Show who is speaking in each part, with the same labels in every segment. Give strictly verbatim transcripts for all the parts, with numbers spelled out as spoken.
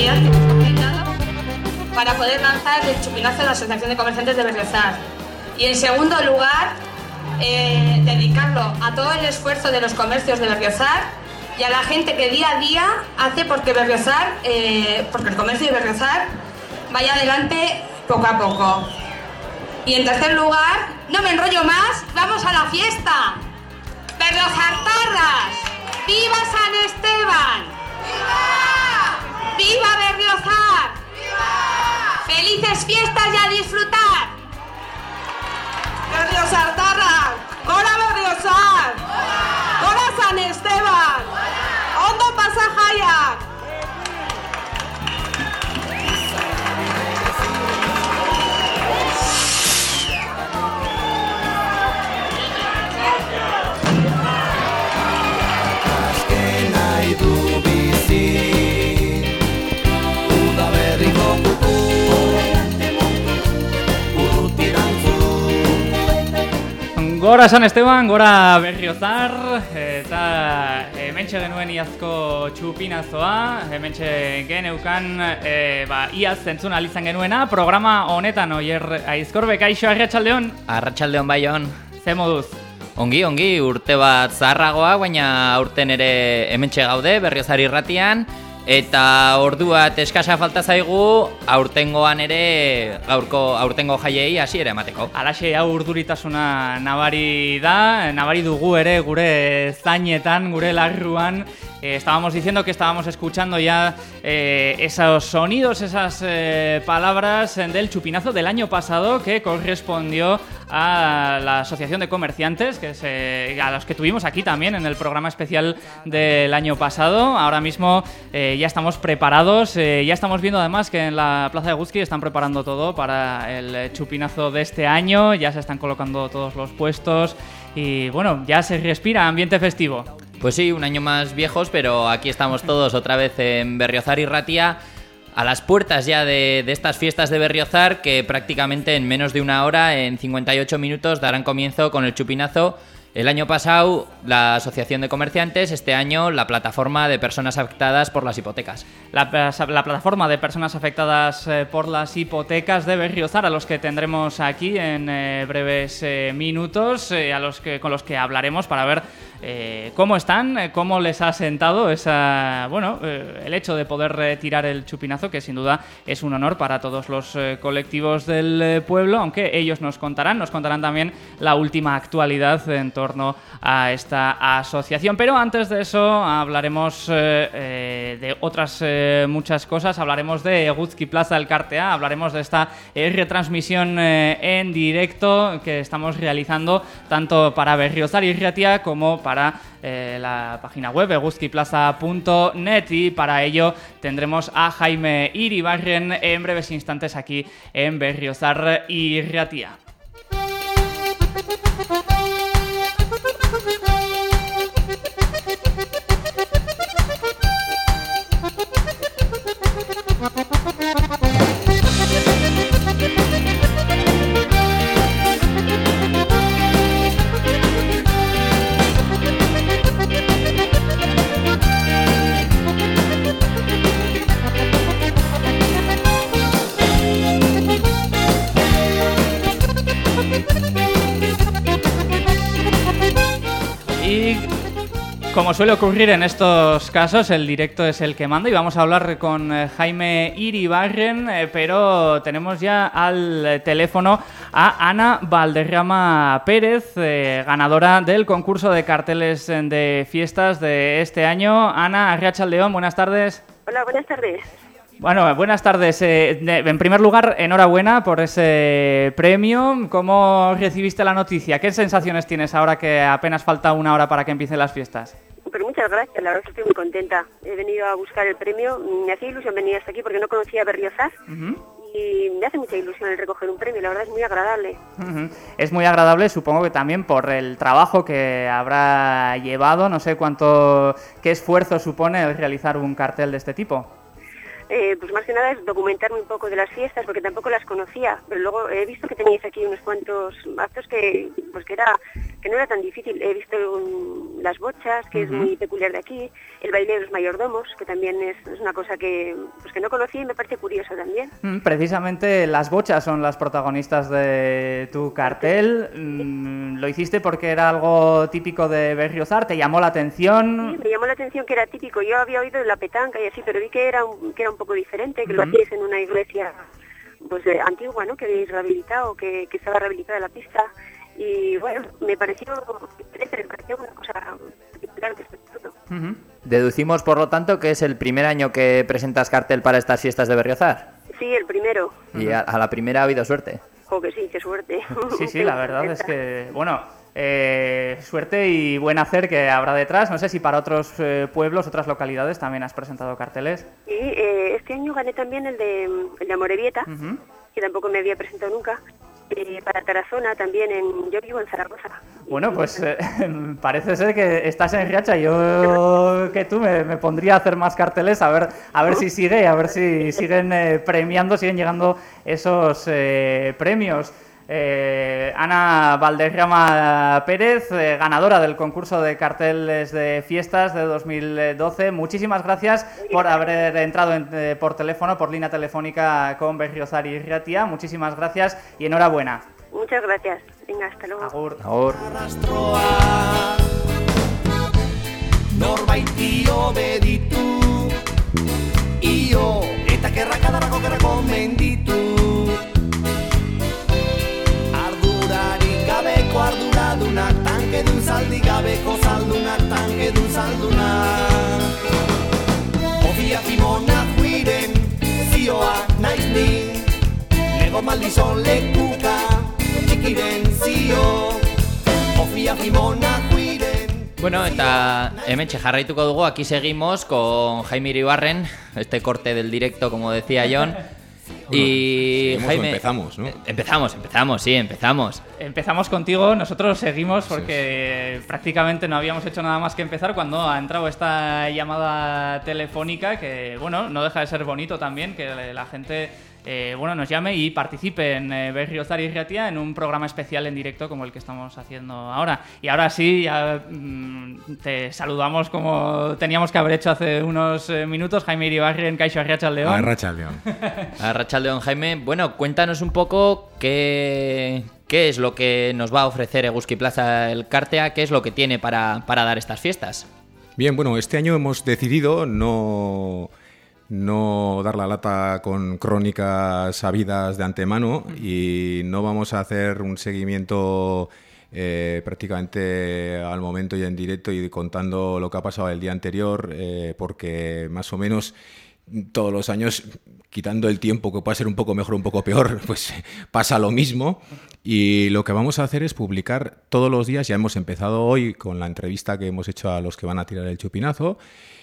Speaker 1: oportunidad que nos ha brindado para poder lanzar el chupinazo de la Asociación de Comerciantes de Berriozar. Y en segundo lugar, eh, dedicarlo a todo el esfuerzo de los comercios de Berriozar y a la gente que día a día hace porque Berriozar, eh, porque el comercio de Berriozar vaya adelante poco a poco. Y en tercer lugar, no me enrollo más, vamos a la fiesta. ¡Berriozartarras! ¡Viva San Esteban! ¡Viva! ¡Viva Berriozar! ¡Viva! ¡Felices fiestas y a disfrutar!
Speaker 2: ¡Berriozartarras! ¡Gora Berriozar! ¡Gora San Esteban! ¡Ondo pasa Jaiak!
Speaker 3: Gora San Esteban, gora Berriozar, eta hementxe genuen iazko txupinazoa, hementxe geneukan e, ba, iaz entzun alizan genuena, programa honetan Oier Aizkorbe, kaixo, arratsaldeon?
Speaker 4: Arratsaldeon bai on.
Speaker 3: Ze moduz?
Speaker 4: Ongi, ongi, urte bat zaharragoa, baina aurten ere hementxe gaude, Berriozar irratian, eta ordua eskasa falta zaigu aurtengoan ere gaurko aurtengo jaiei hasiera emateko.
Speaker 3: Alaxe hau urduritasuna nabari da, nabari dugu ere gure zainetan, gure larruan. Eh, estábamos diciendo que estábamos escuchando ya eh, esos sonidos, esas eh, palabras del chupinazo del año pasado que correspondió a la Asociación de Comerciantes, que es, eh, a los que tuvimos aquí también en el programa especial del año pasado. Ahora mismo eh, ya estamos preparados, eh, ya estamos viendo además que en la Plaza de Eguzki están preparando todo para el chupinazo de este año, ya se están colocando todos los puestos y bueno, ya se respira ambiente festivo.
Speaker 4: Pues sí, un año más viejos, pero aquí estamos todos otra vez en Berriozar y Ratia, a las puertas ya de, de estas fiestas de Berriozar, que prácticamente en menos de una hora, en cincuenta y ocho minutos, darán comienzo con el chupinazo. El año pasado la Asociación de Comerciantes, este año la Plataforma de Personas Afectadas por las Hipotecas.
Speaker 3: La, la Plataforma de Personas Afectadas eh, por las Hipotecas de Berriozar, a los que tendremos aquí en eh, breves eh, minutos, eh, a los que, con los que hablaremos para ver eh, cómo están, eh, cómo les ha sentado esa, bueno, eh, el hecho de poder eh, tirar el chupinazo, que sin duda es un honor para todos los eh, colectivos del eh, pueblo, aunque ellos nos contarán, nos contarán también la última actualidad en torno a esta asociación. Pero antes de eso hablaremos eh, eh, de otras eh, muchas cosas. Hablaremos de Eguzki Plaza Elkartea, hablaremos de esta eh, retransmisión eh, en directo que estamos realizando tanto para Berriozar y Ratia como para eh, la página web eguzkiplaza punto net, y para ello tendremos a Jaime Iribarren en breves instantes aquí en Berriozar y Ratia. Y como suele ocurrir en estos casos, el directo es el que manda y vamos a hablar con eh, Jaime Iribarren, eh, pero tenemos ya al teléfono a Ana Valderrama Pérez, eh, ganadora del concurso de carteles de fiestas de este año. Ana, arratsaldeon, buenas tardes.
Speaker 5: Hola, buenas tardes.
Speaker 3: Bueno, buenas tardes. Eh, en primer lugar, enhorabuena por ese premio. ¿Cómo recibiste la noticia? ¿Qué sensaciones tienes ahora que apenas falta una hora para que empiecen las fiestas?
Speaker 5: Pero muchas gracias, la verdad es que estoy muy contenta. He venido a buscar el premio, me hacía ilusión venir hasta aquí porque no conocía Berriozar. Uh-huh. Y me hace mucha ilusión el recoger un premio, la verdad es muy agradable.
Speaker 3: Uh-huh. Es muy agradable, supongo que también por el trabajo que habrá llevado. No sé cuánto, qué esfuerzo supone el realizar un cartel de este tipo.
Speaker 5: Eh, pues más que nada es documentarme un poco de las fiestas, porque tampoco las conocía, pero luego he visto que teníais aquí unos cuantos actos que, pues que era que no era tan difícil. He visto um, las bochas, que uh-huh. es muy peculiar de aquí, el baile de los mayordomos, que también es, es una cosa que, pues que no conocía y me parece curioso también.
Speaker 3: Mm, precisamente las bochas son las protagonistas de tu cartel. Mm, ¿lo hiciste porque era algo típico de Berriozar? ¿Te llamó la atención?
Speaker 5: Sí, me llamó la atención que era típico. Yo había oído de la petanca y así, pero vi que era un, que era un poco diferente, que uh-huh. lo hacíais en una iglesia pues eh, antigua, ¿no? Que habéis rehabilitado, que, que estaba rehabilitada la pista. Y bueno, me pareció, me pareció una cosa particular de este fruto.
Speaker 4: Uh-huh. Deducimos, por lo tanto, que es el primer año que presentas cartel para estas fiestas de Berriozar.
Speaker 5: Sí, el primero.
Speaker 4: Y a, a la primera ha habido suerte.
Speaker 5: Oh, que sí, qué suerte.
Speaker 3: Sí, sí, la verdad es que, bueno, eh, suerte y buen hacer que habrá detrás. No sé si para otros eh, pueblos, otras localidades también has presentado carteles.
Speaker 5: Sí, eh, este año gané también el de, el de Amorebieta, uh-huh. que tampoco me había presentado nunca. Eh, para Tarazona también, en, yo vivo en Zaragoza.
Speaker 3: Bueno, pues eh, parece ser que estás en Riacha. Yo que tú me, me pondría a hacer más carteles, a ver a ver si sigue, a ver si siguen eh, premiando, siguen llegando esos eh, premios. Eh, Ana Valderrama Pérez, eh, ganadora del concurso de carteles de fiestas de dos mil doce. Muchísimas gracias por haber entrado en, eh, por teléfono, por línea telefónica con Berriozar y Ratia. Muchísimas gracias y enhorabuena.
Speaker 5: Muchas gracias. Venga, hasta luego.
Speaker 3: Agur.
Speaker 4: Agur.
Speaker 6: Norbaiti obeditu io eta kerrakadarako kerrako menditu ardurarik gabeko arduradunak tankedun zaldi gabeko zaldunak tankedun zaldunak ofia fimona juiren zioa naiz ni nego maldizon lekuka txikiren zio ofia fimona juiren.
Speaker 4: Bueno, eta hementxe jarraituko dugu, aquí seguimos con Jaime Iribarren, este corte del directo, como decía Jon.
Speaker 7: Bueno,
Speaker 4: y Jaime,
Speaker 7: empezamos, ¿no?
Speaker 4: Empezamos, empezamos, sí, empezamos.
Speaker 3: Empezamos contigo, nosotros seguimos porque sí. prácticamente no habíamos hecho nada más que empezar cuando ha entrado esta llamada telefónica que, bueno, no deja de ser bonito también que la gente... Eh, bueno, nos llame y participe en eh, Berriozar y Ratia en un programa especial en directo como el que estamos haciendo ahora. Y ahora sí, ya mmm, te saludamos como teníamos que haber hecho hace unos eh, minutos. Jaime Iribarren, Kaixo Arratsaldeon.
Speaker 7: Arratsaldeon.
Speaker 4: Arratsaldeon, Jaime. Bueno, cuéntanos un poco qué, qué es lo que nos va a ofrecer Eguzki Plaza el Cartea, qué es lo que tiene para, para dar estas fiestas.
Speaker 7: Bien, bueno, este año hemos decidido no... no dar la lata con crónicas sabidas de antemano y no vamos a hacer un seguimiento eh, prácticamente al momento y en directo y contando lo que ha pasado el día anterior, eh, porque más o menos todos los años, quitando el tiempo que puede ser un poco mejor o un poco peor, pues pasa lo mismo. Y lo que vamos a hacer es publicar todos los días. Ya hemos empezado hoy con la entrevista que hemos hecho a los que van a tirar el chupinazo.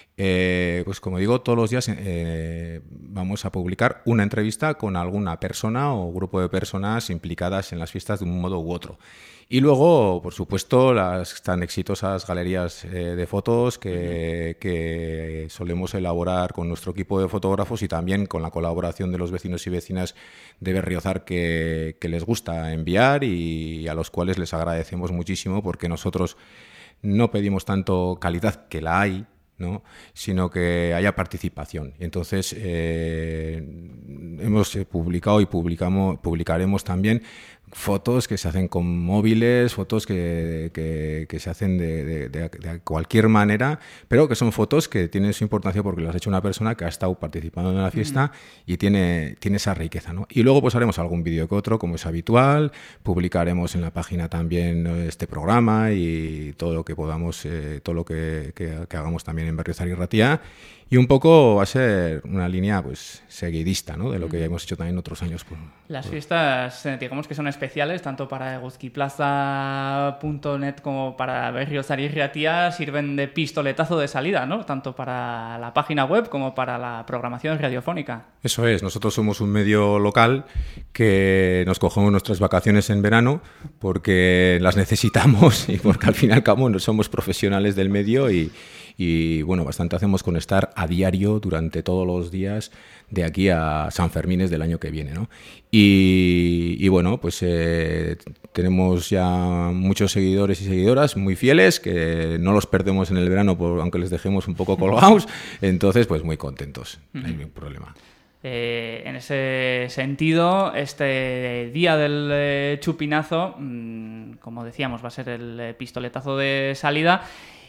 Speaker 7: Eh, pues como digo, todos los días eh, vamos a publicar una entrevista con alguna persona o grupo de personas implicadas en las fiestas de un modo u otro. Y luego, por supuesto, las tan exitosas galerías eh, de fotos que, que solemos elaborar con nuestro equipo de fotógrafos y también con la colaboración de los vecinos y vecinas de Berriozar que, que les gusta enviar y a los cuales les agradecemos muchísimo porque nosotros no pedimos tanto calidad, que la hay, ¿no?, sino que haya participación. Y entonces eh, hemos publicado y publicamos, publicaremos también fotos que se hacen con móviles, fotos que, que, que se hacen de, de, de, de cualquier manera, pero que son fotos que tienen su importancia porque las ha hecho una persona que ha estado participando en la fiesta mm. y tiene, tiene esa riqueza, ¿no? Y luego pues haremos algún vídeo que otro, como es habitual, publicaremos en la página también este programa y todo lo que podamos, eh, todo lo que, que, que hagamos también en Berriozar y Ratia. Y un poco va a ser una línea pues seguidista, ¿no?, de lo que hemos hecho también otros años. Por,
Speaker 3: Las
Speaker 7: por...
Speaker 3: fiestas, digamos que son especiales, tanto para eguzkiplaza punto net como para Berriozar y Ratia, sirven de pistoletazo de salida, ¿no?, tanto para la página web como para la programación radiofónica.
Speaker 7: Eso es, nosotros somos un medio local que nos cogemos nuestras vacaciones en verano porque las necesitamos y porque al fin y al cabo no somos profesionales del medio y y bueno, bastante hacemos con estar a diario durante todos los días de aquí a San Fermines del año que viene, ¿no? Y, y bueno, pues eh, tenemos ya muchos seguidores y seguidoras muy fieles, que no los perdemos en el verano, por, aunque les dejemos un poco colgados, entonces pues muy contentos, no hay ningún problema.
Speaker 3: Eh, en ese sentido, este día del eh, chupinazo, mmm, como decíamos, va a ser el eh, pistoletazo de salida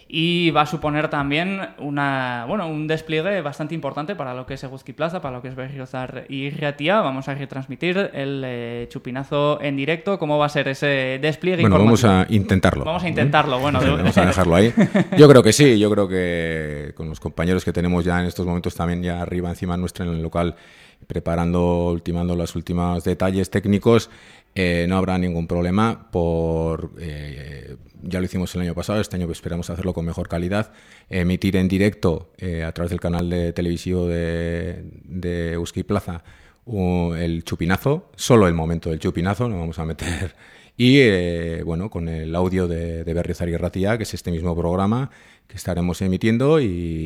Speaker 3: y va a suponer también una, bueno, un despliegue bastante importante para lo que es Eguzki Plaza, para lo que es Berriozar y Ratia. Vamos a retransmitir el eh, chupinazo en directo. ¿Cómo va a ser ese despliegue
Speaker 7: Bueno,
Speaker 3: informativo?
Speaker 7: vamos a intentarlo.
Speaker 3: Vamos a intentarlo,
Speaker 7: ¿eh?
Speaker 3: bueno.
Speaker 7: Vamos a dejarlo ahí. Yo creo que sí, yo creo que con los compañeros que tenemos ya en estos momentos también ya arriba encima nuestra en el local, preparando, ultimando los últimos detalles técnicos, eh, no habrá ningún problema por... Eh, ya lo hicimos el año pasado, este año esperamos hacerlo con mejor calidad, emitir en directo eh, a través del canal de televisivo de, de Eguzki Plaza uh, el chupinazo, solo el momento del chupinazo, no vamos a meter... Y eh, bueno, con el audio de, de Berriozar y Ratia, que es este mismo programa que estaremos emitiendo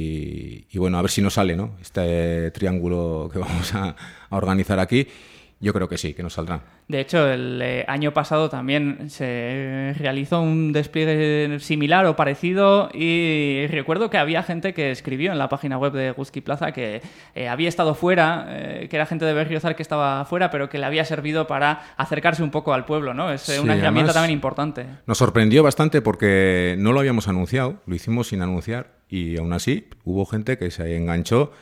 Speaker 7: y, y bueno, a ver si nos sale, ¿no? Este triángulo que vamos a, a organizar aquí. Yo creo que sí, que nos saldrá.
Speaker 3: De hecho, el eh, año pasado también se realizó un despliegue similar o parecido y recuerdo que había gente que escribió en la página web de Eguzki Plaza que eh, había estado fuera, eh, que era gente de Berriozar que estaba fuera, pero que le había servido para acercarse un poco al pueblo, ¿no? Es eh,
Speaker 7: Sí,
Speaker 3: una herramienta
Speaker 7: además,
Speaker 3: también importante.
Speaker 7: Nos sorprendió bastante porque no lo habíamos anunciado, lo hicimos sin anunciar y aún así hubo gente que se enganchó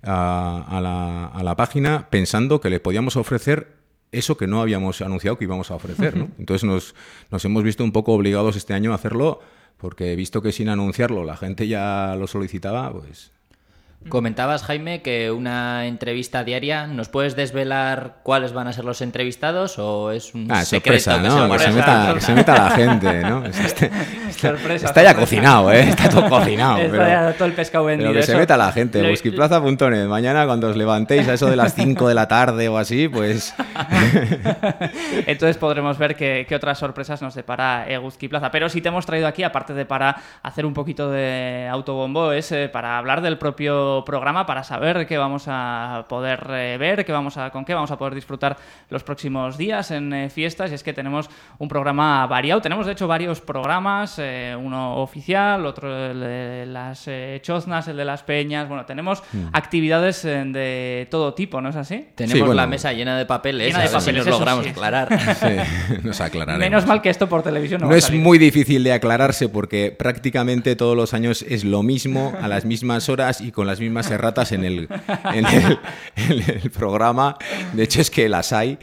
Speaker 7: A, a, la, a la página pensando que le podíamos ofrecer eso que no habíamos anunciado que íbamos a ofrecer, ¿no? Entonces nos, nos hemos visto un poco obligados este año a hacerlo porque he visto que sin anunciarlo la gente ya lo solicitaba, pues...
Speaker 4: Comentabas, Jaime, que una entrevista diaria. ¿Nos puedes desvelar cuáles van a ser los entrevistados o es un
Speaker 7: ah,
Speaker 4: secreto?
Speaker 7: Sorpresa,
Speaker 4: que
Speaker 7: ¿no?
Speaker 4: se
Speaker 7: Que se, meta, que se meta la gente, ¿no? Este, este,
Speaker 3: Sorpresa,
Speaker 7: está ya
Speaker 3: sorpresa.
Speaker 7: cocinado, ¿eh? Está todo cocinado.
Speaker 3: Está
Speaker 7: pero,
Speaker 3: ya todo el pescado vendido.
Speaker 7: pero que se
Speaker 3: eso.
Speaker 7: meta la gente.
Speaker 3: Lo-
Speaker 7: Eguzkiplaza punto net. Mañana cuando os levantéis a eso de las cinco de la tarde o así, pues...
Speaker 3: Entonces podremos ver qué, qué otras sorpresas nos depara Eguzki Plaza. Pero si te hemos traído aquí, aparte de para hacer un poquito de autobombo, es eh, para hablar del propio programa, para saber qué vamos a poder eh, ver, qué vamos a, con qué vamos a poder disfrutar los próximos días en eh, fiestas. Y es que tenemos un programa variado. Tenemos, de hecho, varios programas, eh, uno oficial, otro el de las eh, choznas, el de las peñas. Bueno, tenemos
Speaker 7: Mm.
Speaker 3: actividades eh, de todo tipo, ¿no es así?
Speaker 4: Tenemos
Speaker 7: Sí, bueno.
Speaker 4: la mesa llena de papeles,
Speaker 3: Llena de
Speaker 4: a ver si
Speaker 3: papeles,
Speaker 4: nos
Speaker 3: eso
Speaker 4: logramos
Speaker 3: sí.
Speaker 4: aclarar.
Speaker 7: Sí, nos aclararemos.
Speaker 3: Menos mal que esto por televisión no,
Speaker 7: No
Speaker 3: va a
Speaker 7: es
Speaker 3: salir.
Speaker 7: muy difícil de aclararse porque prácticamente todos los años es lo mismo, a las mismas horas y con las mismas erratas en el, en el, en el programa. De hecho es que las hay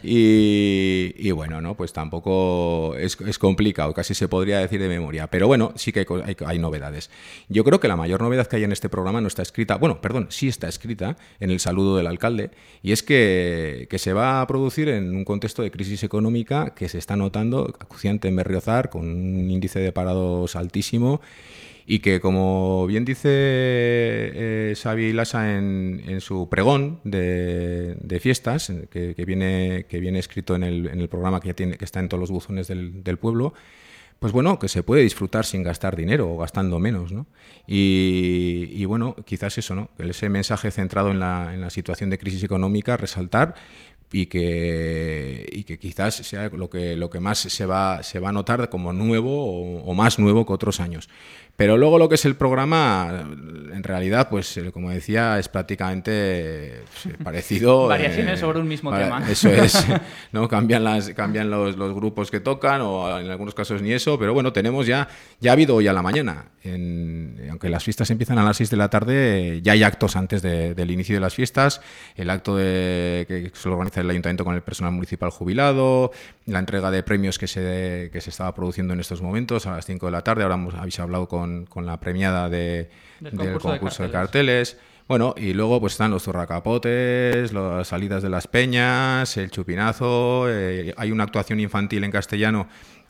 Speaker 7: y, y bueno, no, pues tampoco es, es complicado, casi se podría decir de memoria. Pero bueno, sí que hay, co- hay, hay novedades. Yo creo que la mayor novedad que hay en este programa no está escrita, bueno, perdón, sí está escrita en el saludo del alcalde y es que, que se va a producir en un contexto de crisis económica que se está notando acuciante en Berriozar con un índice de parados altísimo y que, como bien dice eh, Xavi Lasa en, en su pregón de, de fiestas, que, que, viene, que viene escrito en el, en el programa que, ya tiene, que está en todos los buzones del, del pueblo, pues bueno, que se puede disfrutar sin gastar dinero o gastando menos, ¿no? Y, y bueno, quizás eso, ¿no? Ese mensaje centrado en la, en la situación de crisis económica, resaltar y que, y que quizás sea lo que, lo que más se va, se va a notar como nuevo o, o más nuevo que otros años. Pero luego lo que es el programa, en realidad, pues eh, como decía, es prácticamente pues, parecido.
Speaker 3: Variaciones
Speaker 7: eh,
Speaker 3: sobre un mismo
Speaker 7: para-
Speaker 3: tema.
Speaker 7: Eso es, ¿no? Cambian, las, cambian los, los grupos que tocan o en algunos casos ni eso, pero bueno, tenemos ya, ya ha habido hoy a la mañana. En, aunque las fiestas empiezan a las seis de la tarde, ya hay actos antes de- del inicio de las fiestas. El acto de, que se lo organiza el ayuntamiento con el personal municipal jubilado, la entrega de premios que se, que se estaba produciendo en estos momentos a las cinco de la tarde. Ahora hemos, habéis hablado con, con la premiada de,
Speaker 3: Del
Speaker 7: del
Speaker 3: concurso de
Speaker 7: concurso de
Speaker 3: carteles.
Speaker 7: carteles. Bueno, y luego pues están los zurracapotes, las salidas de las peñas, el chupinazo, eh, hay una actuación infantil en castellano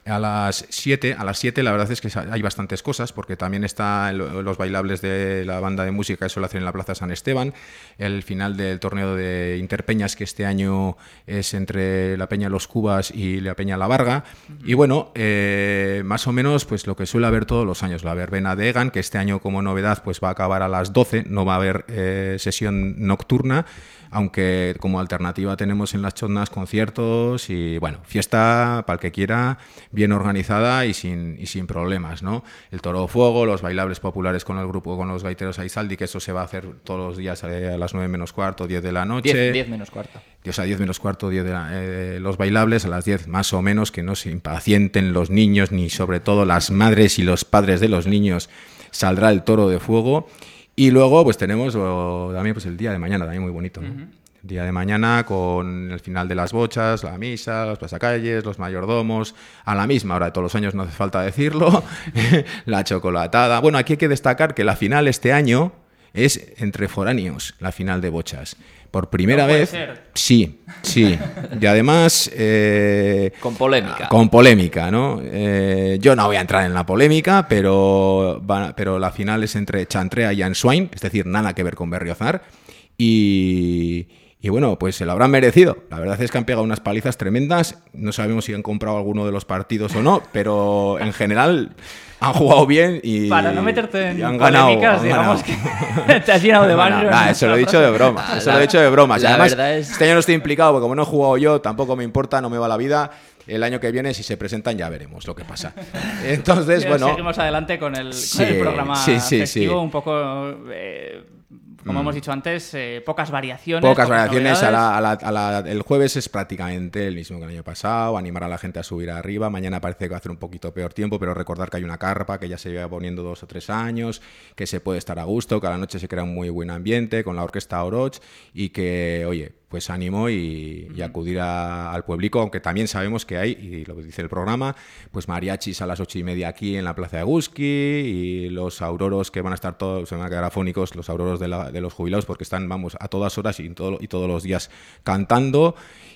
Speaker 7: A las siete, a las siete la verdad es que hay bastantes cosas, porque también están los bailables de la banda de música que suele hacer en la Plaza San Esteban, el final del torneo de Interpeñas, que este año es entre la Peña Los Cubas y la Peña La Varga, uh-huh. y bueno, eh, más o menos pues lo que suele haber todos los años, la verbena de Egan, que este año como novedad pues va a acabar a las doce, no va a haber eh, sesión nocturna, aunque como alternativa tenemos en las chotnas conciertos y bueno, fiesta para el que quiera, bien organizada y sin, y sin problemas, ¿no? El toro de fuego, los bailables populares con el grupo, con los gaiteros Aizaldi, que eso se va a hacer todos los días a las nueve menos cuarto, diez de la noche.
Speaker 4: diez menos cuarto.
Speaker 7: O sea, diez menos cuarto, diez de la, eh, los bailables a las diez más o menos, que no se impacienten los niños, ni sobre todo las madres y los padres de los niños, saldrá el toro de fuego. Y luego pues tenemos oh, también pues el día de mañana, también muy bonito, ¿no? Uh-huh. El día de mañana con el final de las bochas, la misa, los pasacalles, los mayordomos, a la misma hora de todos los años, no hace falta decirlo, la chocolatada. Bueno, aquí hay que destacar que la final este año es entre foráneos, la final de bochas. Por primera
Speaker 3: no
Speaker 7: vez,
Speaker 3: ser.
Speaker 7: sí, sí. Y además... Eh,
Speaker 4: con polémica.
Speaker 7: Con polémica, ¿no? Eh, yo no voy a entrar en la polémica, pero, va, pero la final es entre Chantrea y Answain, es decir, nada que ver con Berriozar. Y... Y bueno, pues se lo habrán merecido. La verdad es que han pegado unas palizas tremendas. No sabemos si han comprado alguno de los partidos o no, pero en general han jugado bien y
Speaker 3: para no meterte en
Speaker 7: han ganado,
Speaker 3: polémicas,
Speaker 7: han
Speaker 3: digamos
Speaker 7: ganado.
Speaker 3: Que te has llenado de barrio.
Speaker 7: Nah, eso lo he dicho de broma. Eso lo he dicho de broma.
Speaker 4: La
Speaker 7: Además,
Speaker 4: verdad es...
Speaker 7: este año no estoy implicado porque como no he jugado yo, tampoco me importa, no me va la vida. El año que viene, si se presentan, ya veremos lo que pasa. Entonces,
Speaker 3: Bien,
Speaker 7: bueno...
Speaker 3: Seguimos adelante con el,
Speaker 7: sí,
Speaker 3: con el programa
Speaker 7: sí, sí,
Speaker 3: festivo,
Speaker 7: sí.
Speaker 3: un poco... Eh, como mm. hemos dicho antes, eh, pocas variaciones.
Speaker 7: Pocas, pocas
Speaker 3: variaciones.
Speaker 7: A la, a la, a la, el jueves es prácticamente el mismo que el año pasado. Animar a la gente a subir arriba. Mañana parece que va a hacer un poquito peor tiempo, pero recordar que hay una carpa que ya se lleva poniendo dos o tres años, que se puede estar a gusto, que a la noche se crea un muy buen ambiente con la orquesta Oroch y que, oye, pues ánimo y, y acudir a, al pueblico, aunque también sabemos que hay, y lo que dice el programa, pues mariachis a las ocho y media aquí en la Plaza de Eguski y los auroros que van a estar todos, se van a quedar afónicos, los auroros de, la, de los jubilados, porque están, vamos, a todas horas y, todo, y todos los días cantando.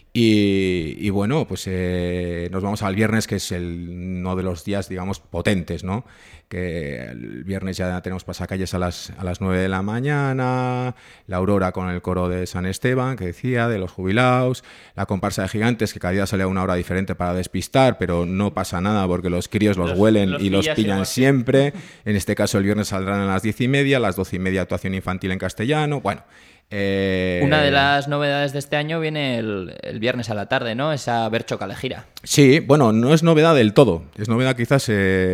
Speaker 7: Y, y bueno, pues eh, nos vamos al viernes, que es el, uno de los días, digamos, potentes, ¿no? Que el viernes ya tenemos pasacalles a las, a las nueve de la mañana, la aurora con el coro de San Esteban, que decía, de los jubilados, la comparsa de gigantes, que cada día sale a una hora diferente para despistar, pero no pasa nada porque los críos los, los huelen los y los pillan siempre. En este caso el viernes saldrán a las diez y media, a las doce y media actuación infantil en castellano, bueno... Eh...
Speaker 4: Una de las novedades de este año viene el, el viernes a la tarde, ¿no? Esa Bercho Calejira.
Speaker 7: Sí, bueno, no es novedad del todo. Es novedad quizás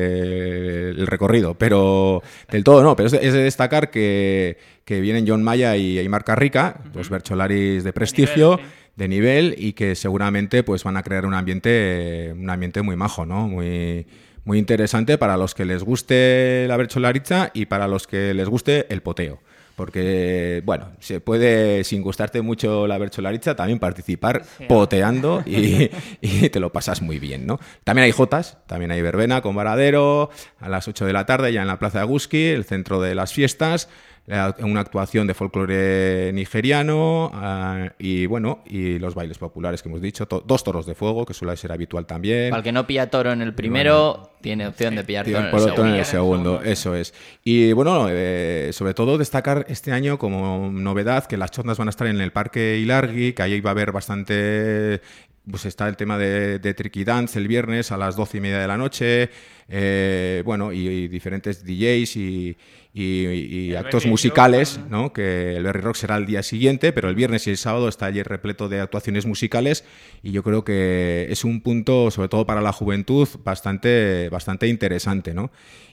Speaker 7: eh, el recorrido, pero del todo no. Pero es de, es de destacar que, que vienen John Maya y Aymar Carrica, uh-huh. dos bercholaris de prestigio, de nivel, sí. de nivel, y que seguramente pues van a crear un ambiente, un ambiente muy majo, ¿no? Muy... muy interesante para los que les guste la bercholaritza y para los que les guste el poteo. Porque, bueno, se puede, sin gustarte mucho la bercholaritza, también participar sí, poteando y, y te lo pasas muy bien, ¿no? También hay jotas, también hay verbena con varadero, a las ocho de la tarde ya en la Plaza de Eguski, el centro de las fiestas, una actuación de folclore nigeriano uh, y, bueno, y los bailes populares que hemos dicho, to- dos toros de fuego, que suele ser habitual también.
Speaker 4: Para el que no pilla toro en el primero, bueno, tiene opción de pillar toro en el,
Speaker 7: por
Speaker 4: segundo.
Speaker 7: en el segundo. Eso es. Y, bueno, eh, sobre todo destacar este año como novedad que las chotnas van a estar en el Parque Ilargi, que ahí va a haber bastante... Pues está el tema de, de Tricky Dance el viernes a las doce y media de la noche, eh, bueno, y, y diferentes D Js y, y, y actos musicales, ¿no? Que el Berry Rock será el día siguiente, pero el viernes y el sábado está allí repleto de actuaciones musicales y yo creo que es un punto, sobre todo para la juventud, bastante, bastante interesante, ¿no?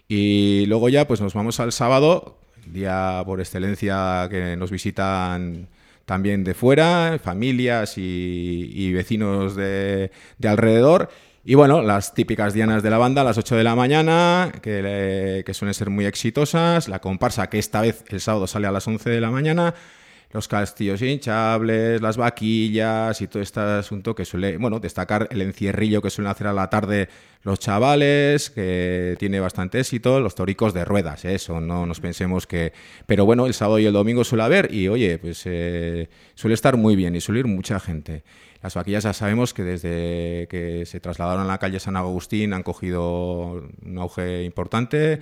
Speaker 7: Y luego ya pues nos vamos al sábado, día por excelencia que nos visitan... también de fuera, familias y, y vecinos de, de alrededor. Y bueno, las típicas dianas de la banda a las ocho de la mañana, que, le, que suelen ser muy exitosas. La comparsa, que esta vez el sábado sale a las once de la mañana. Los castillos hinchables, las vaquillas y todo este asunto que suele, bueno, destacar el encierrillo que suelen hacer a la tarde los chavales, que tiene bastante éxito, los toricos de ruedas, ¿eh? Eso, no nos pensemos que... Pero bueno, el sábado y el domingo suele haber y, oye, pues eh, suele estar muy bien y suele ir mucha gente. Las vaquillas ya sabemos que desde que se trasladaron a la calle San Agustín han cogido un auge importante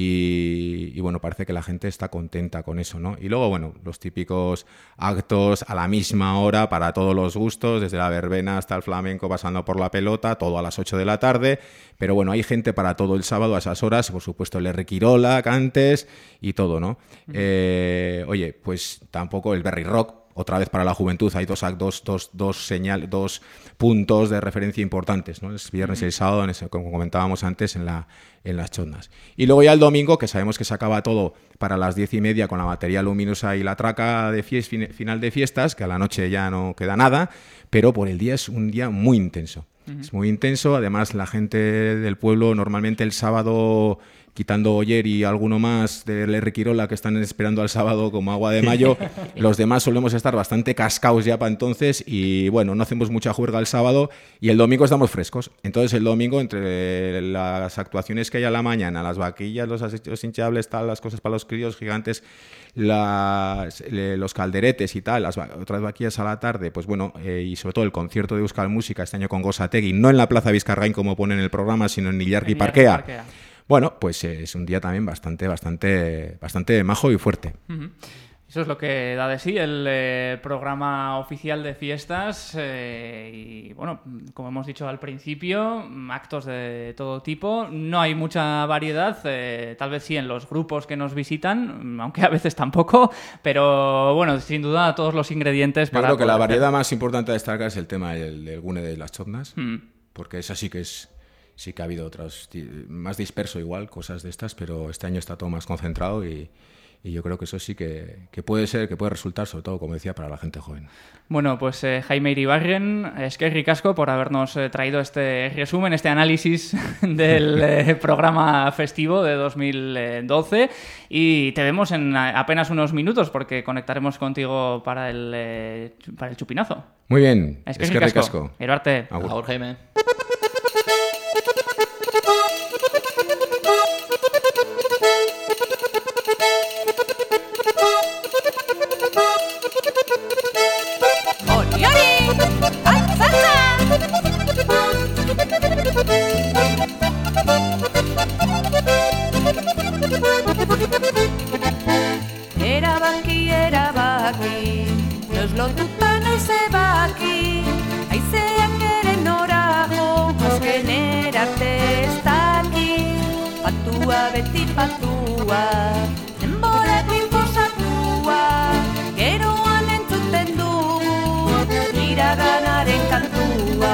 Speaker 7: y, y bueno, parece que la gente está contenta con eso, ¿no? Y luego, bueno, los típicos actos a la misma hora para todos los gustos, desde la verbena hasta el flamenco, pasando por la pelota, todo a las ocho de la tarde, pero bueno, hay gente para todo el sábado a esas horas, por supuesto el R. Quirola, cantes y todo, ¿no? Uh-huh. Eh, oye, pues tampoco el Berry Rock, otra vez para la juventud, hay dos, dos, dos, dos, señal, dos puntos de referencia importantes, ¿no? El viernes y el sábado, en ese, como comentábamos antes, en, la, en las chondas. Y luego ya el domingo, que sabemos que se acaba todo para las diez y media con la batería luminosa y la traca de fies, final de fiestas, que a la noche ya no queda nada, pero por el día es un día muy intenso. Uh-huh. Es muy intenso, además la gente del pueblo normalmente el sábado, quitando Oyer y alguno más del R. Quirola que están esperando al sábado como agua de mayo, los demás solemos estar bastante cascaos ya para entonces y bueno, no hacemos mucha juerga el sábado y el domingo estamos frescos. Entonces el domingo, entre las actuaciones que hay a la mañana, las vaquillas, los asientos hinchables, tal, las cosas para los críos gigantes, las, los calderetes y tal, las otras vaquillas a la tarde, pues bueno, eh, y sobre todo el concierto de Euskal Música este año con Gosategui, no en la Plaza Vizcarrain como pone en el programa, sino en Illargi Parkea. Parkea. Bueno, pues es un día también bastante, bastante, bastante majo y fuerte.
Speaker 3: Uh-huh. Eso es lo que da de sí el eh, programa oficial de fiestas eh, y, bueno, como hemos dicho al principio, actos de todo tipo. No hay mucha variedad, eh, tal vez sí en los grupos que nos visitan, aunque a veces tampoco, pero, bueno, sin duda todos los ingredientes
Speaker 7: Yo
Speaker 3: para...
Speaker 7: Yo creo que la variedad
Speaker 3: hacer...
Speaker 7: más importante a destacar es el tema del, del gune de las chondas, mm. porque esa sí que es... Sí que ha habido otras, más disperso igual, cosas de estas, pero este año está todo más concentrado y, y yo creo que eso sí que, que puede ser, que puede resultar, sobre todo, como decía, para la gente joven.
Speaker 3: Bueno, pues eh, Jaime Iribarren, eskerrik asko por habernos eh, traído este resumen, este análisis del eh, programa festivo de dos mil doce y te vemos en apenas unos minutos porque conectaremos contigo para el, eh, para el chupinazo.
Speaker 7: Muy bien,
Speaker 3: eskerrik asko. asko. Eroarte.
Speaker 4: Agur. Agur, Jaime.
Speaker 8: Erabaki, erabaki, nos lotuta noiz ebaki, haizeak ere norago, azken arte ez daki, patua beti patua, denborak inposatua, geroan entzuten dugu, iraganaren kantua.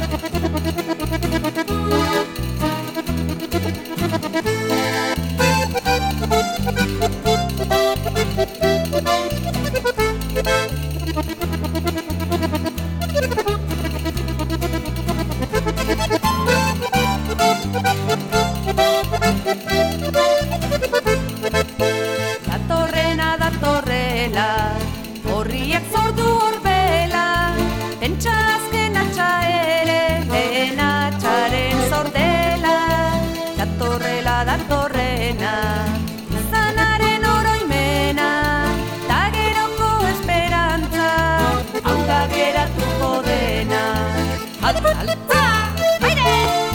Speaker 8: Datorrena datorrela, horriak zordu horbela, pentsa azken atxa ere, lehen atxaren zordela. Datorrela datorrena, izanaren oroimena, ta geroko esperantza, hau da geratuko dena. Alta, alta, aire!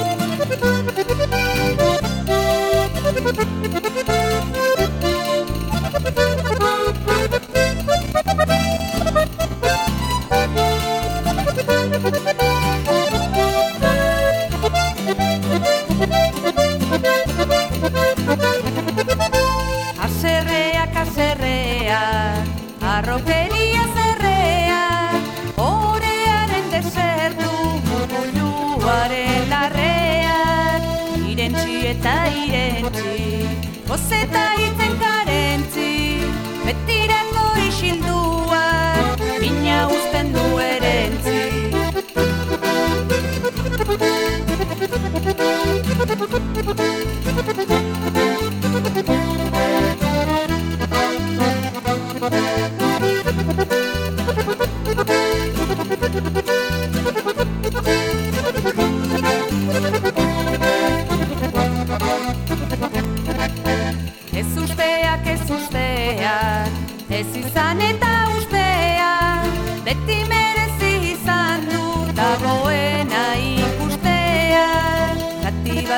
Speaker 8: Aserreak, aserreak, arroperia zerrea, orearen desertu, muguluaren larreak, irentzi eta irentzi, gozeta itzen karentzi, betirako isilduak, bina uzten du erentzi. Ez usteak, ez usteak, ez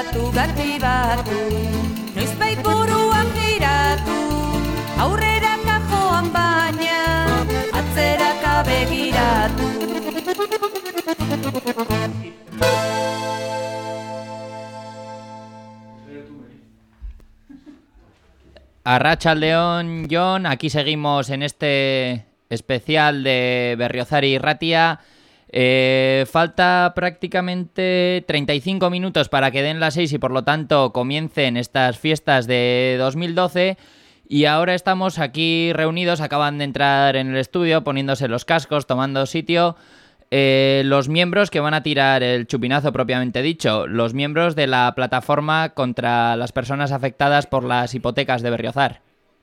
Speaker 8: aktibatu, aktibatu. Noizbait buruan giratu, aurreraka joan baina, atzeraka begiratu.
Speaker 4: Arratsaldeon, Jon, aquí seguimos en este especial de Berriozar y Ratia. Eh, falta prácticamente treinta y cinco minutos para que den las seis y por lo tanto comiencen estas fiestas de dos mil doce. Y ahora estamos aquí reunidos, acaban de entrar en el estudio poniéndose los cascos, tomando sitio. Eh, los miembros que van a tirar el chupinazo propiamente dicho, los miembros de la plataforma contra las personas afectadas por las hipotecas de Berriozar.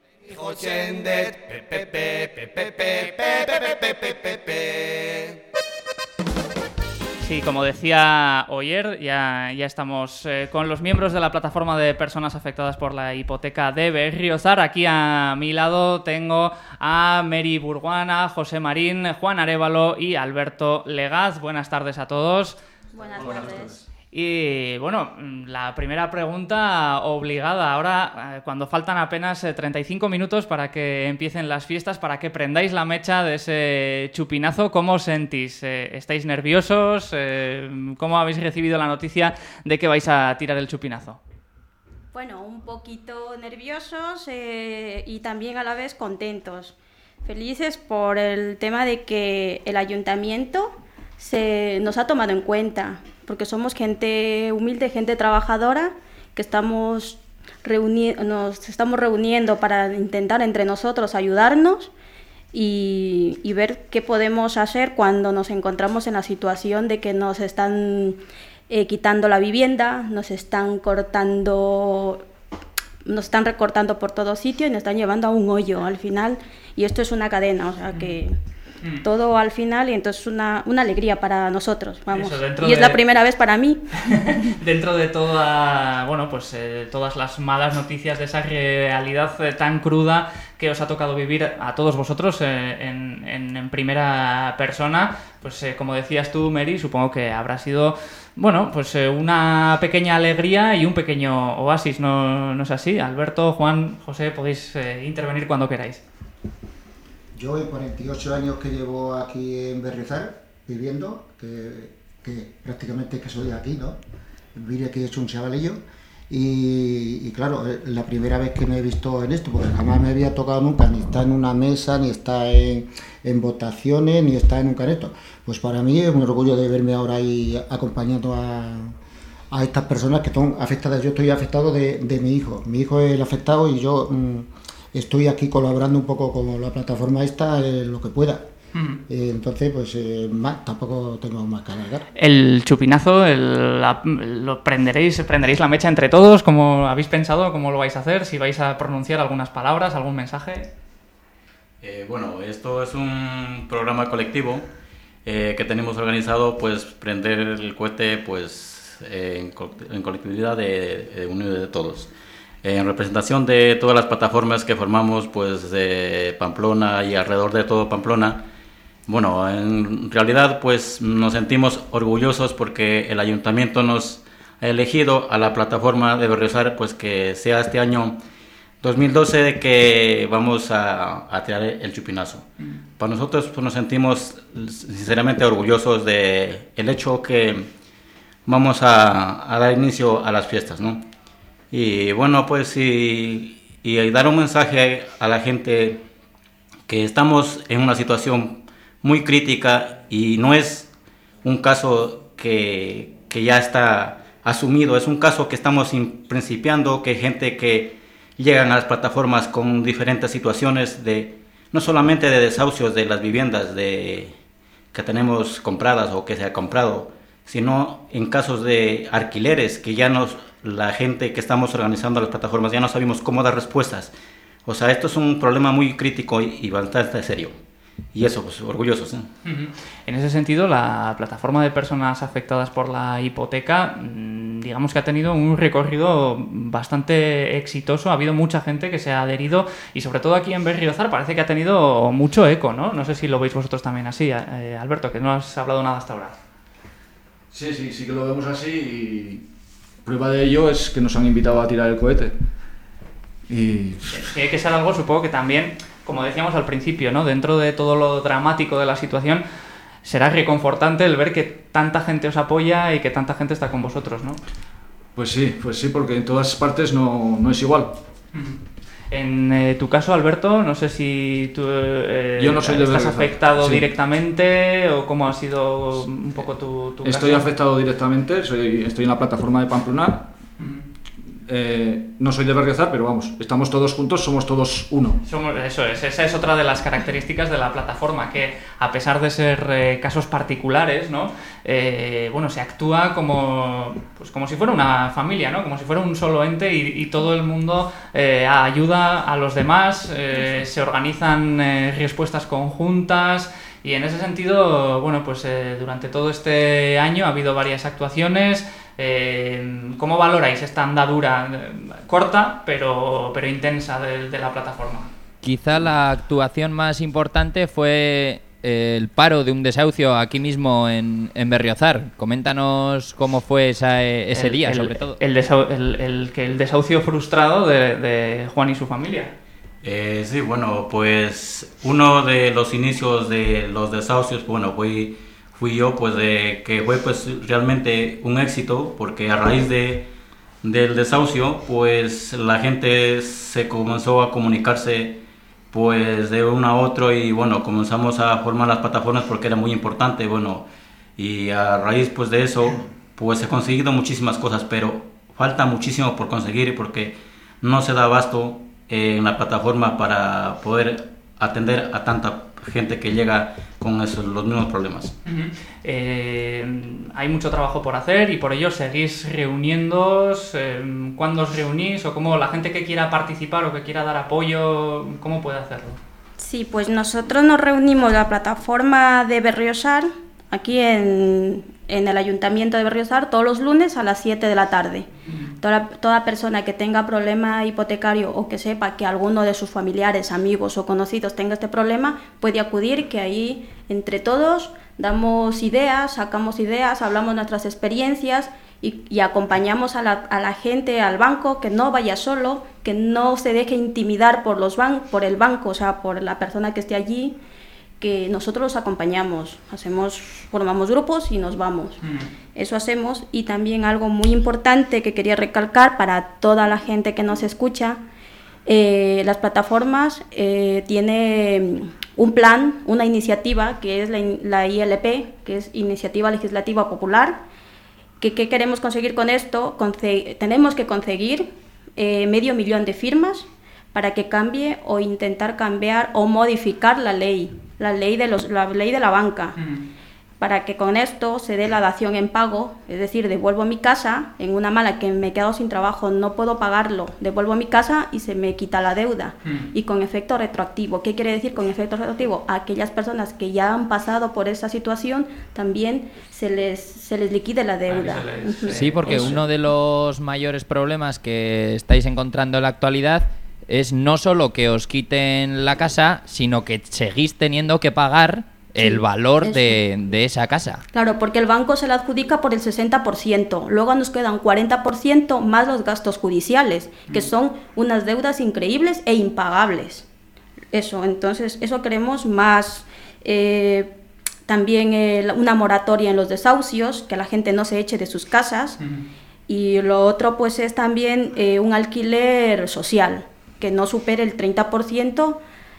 Speaker 3: Sí, como decía Oyer, ya, ya estamos eh, con los miembros de la plataforma de personas afectadas por la hipoteca de Berriozar. Aquí a mi lado tengo a Mary Burguana, José Marín, Juan Arévalo y Alberto Legaz. Buenas tardes a todos.
Speaker 1: Buenas tardes.
Speaker 3: Y bueno, la primera pregunta obligada. Ahora, cuando faltan apenas treinta y cinco minutos para que empiecen las fiestas, para que prendáis la mecha de ese chupinazo, ¿cómo os sentís? ¿Estáis nerviosos? ¿Cómo habéis recibido la noticia de que vais a tirar el chupinazo?
Speaker 9: Bueno, un poquito nerviosos eh, y también a la vez contentos. Felices por el tema de que el ayuntamiento se nos ha tomado en cuenta, porque somos gente humilde, gente trabajadora, que estamos reuni- nos estamos reuniendo para intentar entre nosotros ayudarnos y, y ver qué podemos hacer cuando nos encontramos en la situación de que nos están eh, quitando la vivienda, nos están cortando, nos están recortando por todo sitio y nos están llevando a un hoyo al final, y esto es una cadena, o sea que Mm. todo al final, y entonces una, una alegría para nosotros, vamos. Eso, y es de... la primera vez para mí.
Speaker 3: Dentro de toda, bueno, pues eh, todas las malas noticias de esa realidad eh, tan cruda que os ha tocado vivir a todos vosotros eh, en, en, en primera persona, pues eh, como decías tú, Mary, supongo que habrá sido, bueno, pues eh, una pequeña alegría y un pequeño oasis, ¿no, no es así? Alberto, Juan, José, podéis eh, intervenir cuando queráis.
Speaker 10: Yo en cuarenta y ocho años que llevo aquí en Berriozar viviendo, que, que prácticamente que soy de aquí, ¿no? Vine aquí hecho un chavalillo y, y claro, la primera vez que me he visto en esto, porque jamás me había tocado nunca ni estar en una mesa, ni estar en, en votaciones, ni estar en un caneto. Pues para mí es un orgullo de verme ahora ahí acompañando a, a estas personas que están afectadas. Yo estoy afectado de, de mi hijo, mi hijo es el afectado y yo mmm, estoy aquí colaborando un poco con la plataforma esta en lo que pueda. Mm. Eh, entonces, pues eh, más, tampoco tengo más que alargar.
Speaker 3: El chupinazo, el, la, ¿lo prenderéis, prenderéis la mecha entre todos? ¿Cómo habéis pensado? ¿Cómo lo vais a hacer? ¿Si vais a pronunciar algunas palabras, algún mensaje?
Speaker 11: Eh, bueno, esto es un programa colectivo eh, que tenemos organizado, pues prender el cohete pues eh, en, co en colectividad de, de unión de todos. En representación de todas las plataformas que formamos pues de Pamplona y alrededor de todo Pamplona, bueno, en realidad pues nos sentimos orgullosos porque el ayuntamiento nos ha elegido a la plataforma de Berriozar pues que sea este año dos mil doce que vamos a, a tirar el chupinazo. Mm. Para nosotros pues, nos sentimos sinceramente orgullosos de el hecho que vamos a, a dar inicio a las fiestas, ¿no? Y bueno, pues y, y dar un mensaje a la gente que estamos en una situación muy crítica y no es un caso que, que ya está asumido, es un caso que estamos principiando, que hay gente que llegan a las plataformas con diferentes situaciones, de no solamente de desahucios de las viviendas de, que tenemos compradas o que se ha comprado, sino en casos de alquileres que ya nos... la gente que estamos organizando las plataformas ya no sabemos cómo dar respuestas. O sea, esto es un problema muy crítico y, y bastante serio. Y eso, pues, orgullosos, ¿eh?
Speaker 3: Uh-huh. En ese sentido, la plataforma de personas afectadas por la hipoteca, digamos que ha tenido un recorrido bastante exitoso. Ha habido mucha gente que se ha adherido y sobre todo aquí en Berriozar parece que ha tenido mucho eco, ¿no? No sé si lo veis vosotros también así, eh, Alberto, que no has hablado nada hasta ahora.
Speaker 12: Sí, sí, sí que lo vemos así y... prueba de ello es que nos han invitado a tirar el cohete. Y
Speaker 3: Tiene que ser algo, supongo que también, como decíamos al principio, ¿no? Dentro de todo lo dramático de la situación, será reconfortante el ver que tanta gente os apoya y que tanta gente está con vosotros, ¿no?
Speaker 12: Pues sí, pues sí, porque en todas partes no, no es igual.
Speaker 3: En eh, tu caso, Alberto, no sé si tú eh,
Speaker 12: Yo no soy de
Speaker 3: estás
Speaker 12: Berriozar.
Speaker 3: afectado
Speaker 12: Sí.
Speaker 3: directamente o cómo ha sido un poco tu, tu
Speaker 12: Estoy
Speaker 3: caso.
Speaker 12: afectado directamente, soy, estoy en la plataforma de Pamplona. Eh, no soy de Berriozar, pero vamos, estamos todos juntos, somos todos uno.
Speaker 3: Somos, eso es, esa es otra de las características de la plataforma, que a pesar de ser eh, casos particulares, ¿no? Eh, bueno, se actúa como, pues como si fuera una familia, ¿no? Como si fuera un solo ente y, y todo el mundo eh, ayuda a los demás, eh, se organizan eh, respuestas conjuntas. Y en ese sentido, bueno, pues eh, durante todo este año ha habido varias actuaciones. Eh, ¿Cómo valoráis esta andadura eh, corta pero, pero intensa de, de la plataforma?
Speaker 4: Quizá la actuación más importante fue el paro de un desahucio aquí mismo en, en Berriozar. Coméntanos cómo fue esa, ese
Speaker 3: El-
Speaker 4: día,
Speaker 3: el-
Speaker 4: sobre todo.
Speaker 3: El, desau- el, el, que el desahucio frustrado de, de Juan y su familia.
Speaker 11: Eh, sí, bueno, pues uno de los inicios de los desahucios, bueno, fui, fui yo, pues de que fue pues realmente un éxito, porque a raíz de, del desahucio, pues la gente se comenzó a comunicarse pues de uno a otro y bueno, comenzamos a formar las plataformas porque era muy importante, bueno, y a raíz pues de eso, pues he conseguido muchísimas cosas, pero falta muchísimo por conseguir porque no se da abasto en la plataforma para poder atender a tanta gente que llega con esos, los mismos problemas.
Speaker 3: Uh-huh. Eh, hay mucho trabajo por hacer y por ello seguís reuniéndoos. Eh, ¿Cuándo os reunís o cómo la gente que quiera participar o que quiera dar apoyo, cómo puede hacerlo?
Speaker 9: Sí, pues nosotros nos reunimos la plataforma de Berriozar aquí en, en el Ayuntamiento de Berriozar todos los lunes a las siete de la tarde. Toda, toda persona que tenga problema hipotecario o que sepa que alguno de sus familiares, amigos o conocidos tenga este problema, puede acudir, que ahí entre todos damos ideas, sacamos ideas, hablamos nuestras experiencias y, y acompañamos a la, a la gente al banco, que no vaya solo, que no se deje intimidar por, los ban por el banco, o sea, por la persona que esté allí, que nosotros los acompañamos, hacemos, formamos grupos y nos vamos. Mm. Eso hacemos. Y también algo muy importante que quería recalcar para toda la gente que nos escucha, eh, las plataformas eh, tiene un plan, una iniciativa que es la, la I L P, que es Iniciativa Legislativa Popular. que ¿Qué queremos conseguir con esto? Conce tenemos que conseguir eh, medio millón de firmas para que cambie o intentar cambiar o modificar la ley, la ley de, los, la, ley de la banca, mm. para que con esto se dé la dación en pago, es decir, devuelvo mi casa en una mala que me he quedado sin trabajo, no puedo pagarlo, devuelvo mi casa y se me quita la deuda, mm. y con efecto retroactivo. ¿Qué quiere decir con efecto retroactivo? A aquellas personas que ya han pasado por esa situación también se les, se les liquide la deuda.
Speaker 4: Sí, porque Eso. uno de los mayores problemas que estáis encontrando en la actualidad es no solo que os quiten la casa, sino que seguís teniendo que pagar el sí, valor de, de esa casa.
Speaker 9: Claro, porque el banco se la adjudica por el sesenta por ciento, luego nos quedan cuarenta por ciento más los gastos judiciales, que son unas deudas increíbles e impagables. Eso, entonces, eso queremos más. Eh, también eh, una moratoria en los desahucios, que la gente no se eche de sus casas. Uh-huh. Y lo otro, pues, es también eh, un alquiler social, que no supere el treinta por ciento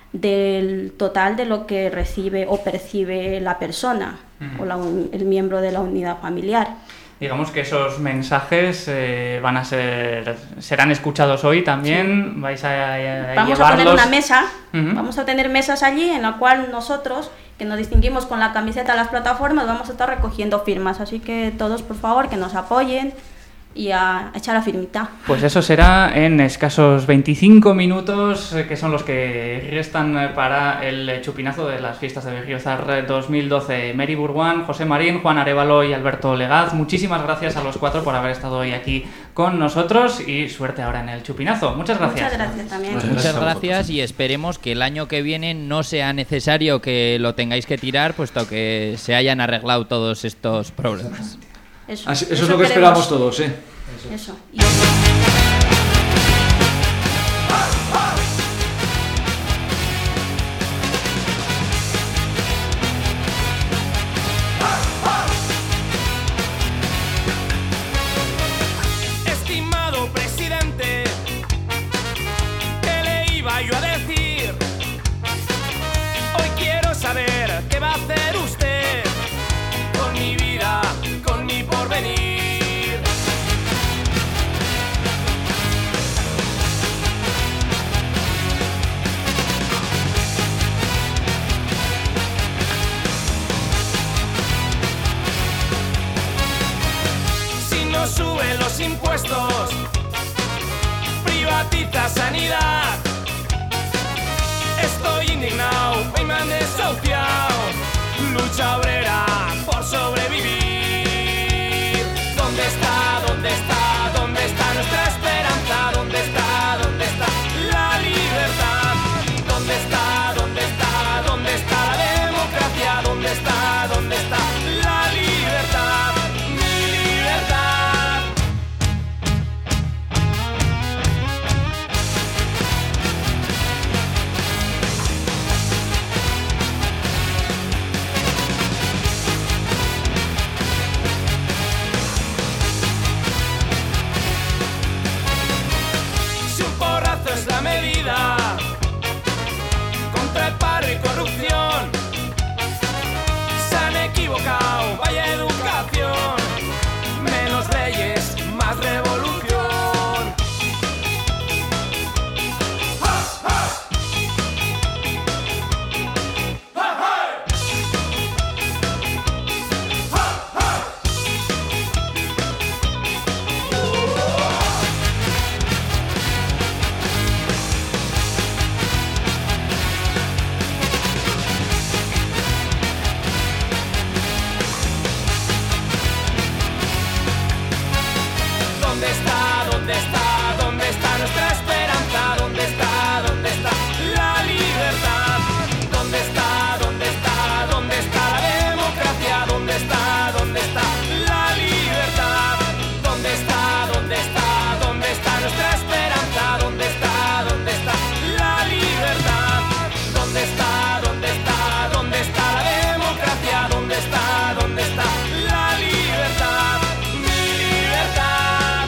Speaker 9: del total de lo que recibe o percibe la persona, uh-huh. o la, el miembro de la unidad familiar.
Speaker 3: Digamos que esos mensajes eh, van a ser serán escuchados hoy también. Sí. Vais a, a
Speaker 9: vamos
Speaker 3: llevarlos...
Speaker 9: a poner una mesa,
Speaker 3: uh-huh.
Speaker 9: vamos a tener mesas allí en la cual nosotros, que nos distinguimos con la camiseta de las plataformas, vamos a estar recogiendo firmas, así que todos, por favor, que nos apoyen y a echar la firmita.
Speaker 3: Pues eso será en escasos veinticinco minutos, que son los que restan para el chupinazo de las fiestas de Berriozar dos mil doce. Mary Burguán, José Marín, Juan Arévalo y Alberto Legaz, muchísimas gracias a los cuatro por haber estado hoy aquí con nosotros y suerte ahora en el chupinazo. Muchas gracias.
Speaker 9: Muchas gracias también.
Speaker 4: Muchas gracias, Muchas gracias y esperemos que el año que viene no sea necesario que lo tengáis que tirar, puesto que se hayan arreglado todos estos problemas.
Speaker 9: Eso,
Speaker 12: Así, eso,
Speaker 9: eso
Speaker 12: es lo que
Speaker 9: queremos.
Speaker 12: esperamos todos, ¿eh?
Speaker 9: Eso. Y...
Speaker 13: Estimado presidente, ¿qué le iba yo a decir? Hoy quiero saber qué va a hacer usted con mi vida, con mi porvenir. Si no suben los impuestos, privatiza sanidad. Estoy indignado y me han desahuciado. Lucha obrera por sobrevivir. ¿Dónde está, dónde está, dónde está nuestra esperanza? ¿Dónde está, dónde está la libertad? ¿Dónde está, dónde está, dónde está la democracia? ¿Dónde está, dónde está la libertad? Mi libertad. Si un porrazo es la medida contra el paro y corrupción, se han equivocado, vaya educación, menos leyes, más revolución. ¿Dónde está, dónde está, dónde está nuestra esperanza? ¿Dónde está, dónde está la libertad? ¿Dónde está, dónde está, dónde está la democracia? ¿Dónde está, dónde está la libertad? ¿Dónde está, dónde está, dónde está nuestra esperanza? ¿Dónde está, dónde está la libertad? ¿Dónde está, dónde está, dónde está la democracia? ¿Dónde está, dónde está la libertad? Mi libertad.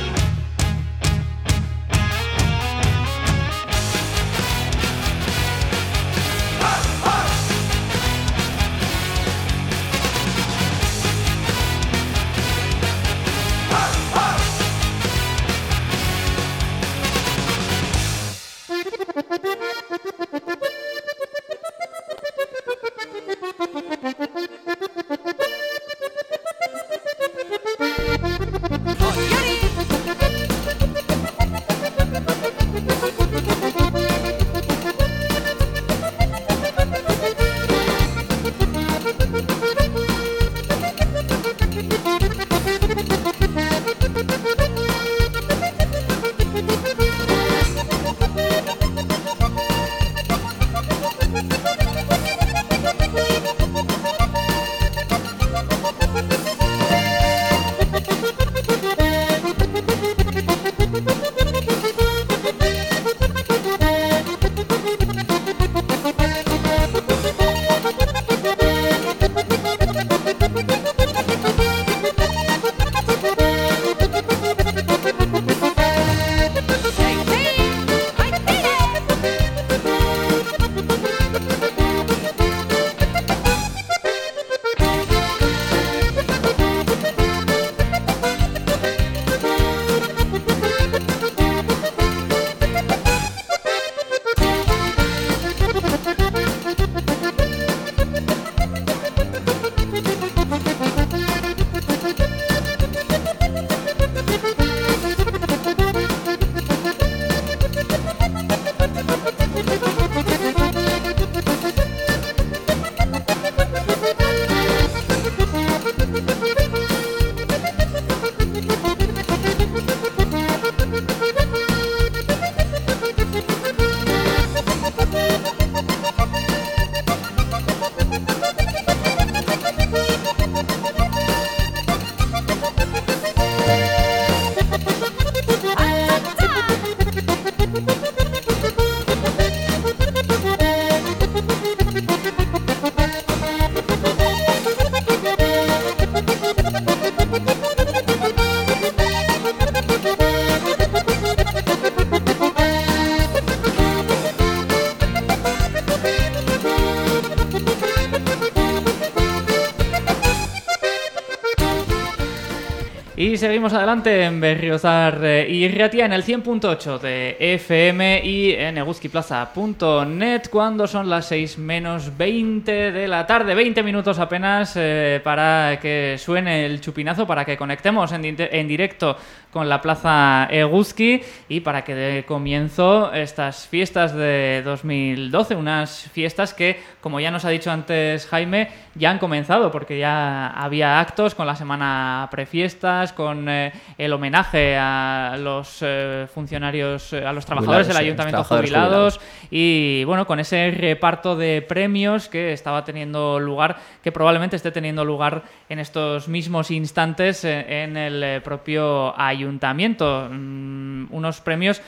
Speaker 3: Y seguimos adelante en Berriozar eh, y Ratia en el cien punto ocho de F M y en eguzkiplaza punto net cuando son las seis menos veinte de la tarde, veinte minutos apenas eh, para que suene el chupinazo, para que conectemos en, di- en directo con la Plaza Eguzki y para que dé comienzo estas fiestas de dos mil doce, unas fiestas que, como ya nos ha dicho antes Jaime, ya han comenzado porque ya había actos con la semana prefiestas, con eh, el homenaje a los eh, funcionarios, a los trabajadores
Speaker 4: Jubilados,
Speaker 3: del
Speaker 4: sí,
Speaker 3: ayuntamiento
Speaker 4: trabajadores
Speaker 3: jubilados,
Speaker 4: jubilados
Speaker 3: y bueno, con ese reparto de premios que estaba teniendo lugar, que probablemente esté teniendo lugar en estos mismos instantes eh, en el eh, propio ayuntamiento. Mm, unos premios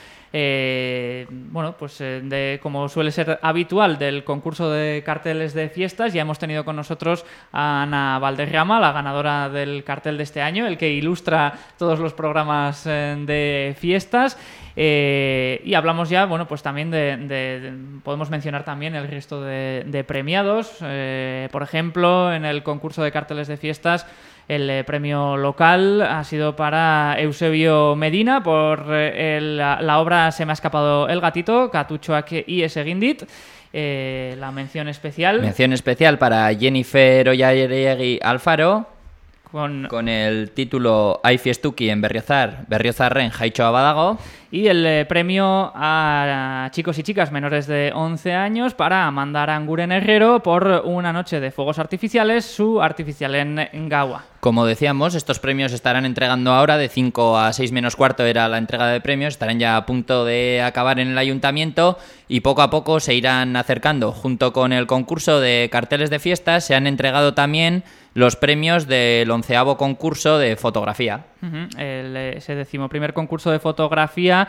Speaker 3: Eh, bueno, pues eh, de, como suele ser habitual, del concurso de carteles de fiestas. Ya hemos tenido con nosotros a Ana Valderrama, la ganadora del cartel de este año, el que ilustra todos los programas eh, de fiestas. Eh, y hablamos ya, bueno, pues también de, de, de podemos mencionar también el resto de, de premiados. Eh, por ejemplo, en el concurso de carteles de fiestas, el eh, premio local ha sido para Eusebio Medina por eh, el, la, la obra Se me ha escapado el gatito, Katutxoak y Esegindit. Eh, la mención especial.
Speaker 4: Mención especial para Jennifer Ollaregui Alfaro,
Speaker 3: con,
Speaker 4: con el título Ai Fiestuki en Berriozar, Berriozarren Jaitxoa badago.
Speaker 3: Y el eh, premio a chicos y chicas menores de once años para Amanda Aranguren Herrero por Una noche de fuegos artificiales, su artificial en Gaua.
Speaker 4: Como decíamos, estos premios se estarán entregando ahora, de cinco a seis menos cuarto era la entrega de premios, estarán ya a punto de acabar en el ayuntamiento y poco a poco se irán acercando. Junto con el concurso de carteles de fiestas se han entregado también los premios del onceavo concurso de fotografía.
Speaker 3: Uh-huh. El, ese decimoprimer concurso de fotografía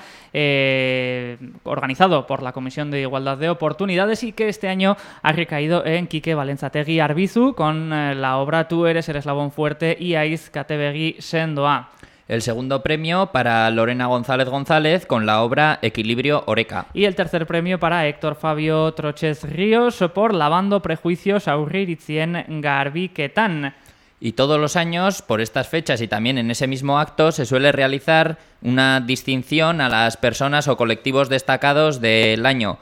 Speaker 3: eh, organizado por la Comisión de Igualdad de Oportunidades y que este año ha recaído en Quique Valentzategui Arbizu con eh, la obra Tú eres el eslabón fuerte y Aiz Katebegi Sendoa.
Speaker 4: El segundo premio para Lorena González González con la obra Equilibrio Oreca.
Speaker 3: Y el tercer premio para Héctor Fabio Trochez Ríos por Lavando prejuicios aurriritzien garbiketan.
Speaker 4: Y todos los años, por estas fechas y también en ese mismo acto, se suele realizar una distinción a las personas o colectivos destacados del año.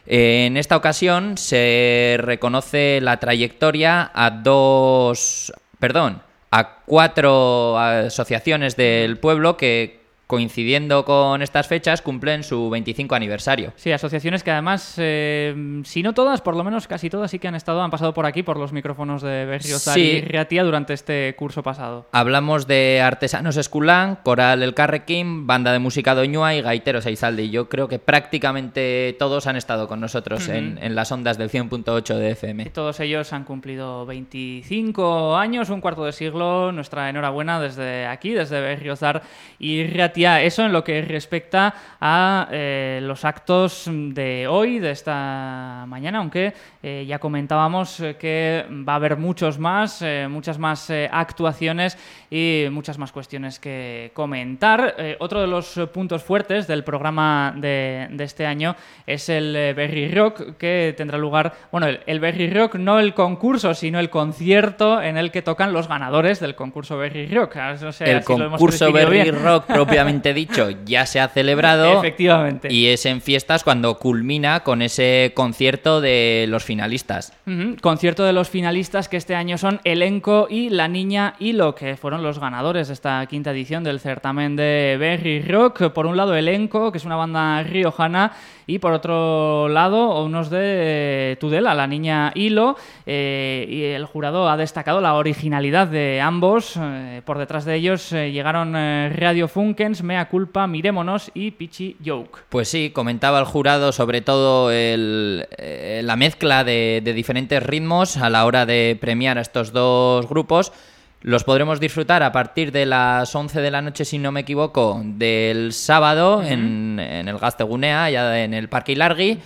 Speaker 4: En esta ocasión se reconoce la trayectoria a dos... perdón, a cuatro asociaciones del pueblo que, coincidiendo con estas fechas, cumplen su veinticinco aniversario.
Speaker 3: Sí, asociaciones que además, eh, si no todas, por lo menos casi todas sí que han estado, han pasado por aquí, por los micrófonos de Berriozar
Speaker 4: sí.
Speaker 3: y Ratia durante este curso pasado.
Speaker 4: Hablamos de Artesanos Esculán, Coral Elkarrekin, Banda de Música Doñua y Gaiteros Aizaldi. Yo creo que prácticamente todos han estado con nosotros uh-huh. en, en las ondas del cien punto ocho de F M.
Speaker 3: Y todos ellos han cumplido veinticinco años, un cuarto de siglo. Nuestra enhorabuena desde aquí, desde Berriozar y Ratia. Eso en lo que respecta a eh, los actos de hoy, de esta mañana, aunque eh, ya comentábamos eh, que va a haber muchos más, eh, muchas más eh, actuaciones y muchas más cuestiones que comentar. Eh, otro de los puntos fuertes del programa de, de este año es el eh, Berri Rock, que tendrá lugar, bueno, el, el Berri Rock, no el concurso, sino el concierto en el que tocan los ganadores del concurso Berri Rock. No sé,
Speaker 4: el concurso Berri Rock propiamente dicho ya se ha celebrado.
Speaker 3: Efectivamente.
Speaker 4: Y es en fiestas cuando culmina con ese concierto de los finalistas.
Speaker 3: Uh-huh. Concierto de los finalistas que este año son Elenco y La Niña Hilo, que fueron los ganadores de esta quinta edición del certamen de Berri Rock. Por un lado Elenco, que es una banda riojana, y por otro lado unos de Tudela, La Niña Hilo, eh, y el jurado ha destacado la originalidad de ambos. Eh, por detrás de ellos eh, llegaron eh, Radio Funkens, Mea Culpa, Miremonos y Pichi Joke.
Speaker 4: Pues sí, comentaba el jurado sobre todo el, eh, la mezcla de, de diferentes ritmos a la hora de premiar a estos dos grupos. Los podremos disfrutar a partir de las once de la noche, si no me equivoco, del sábado uh-huh. en, en el Gaztegunea, allá en el Parque Ilargi.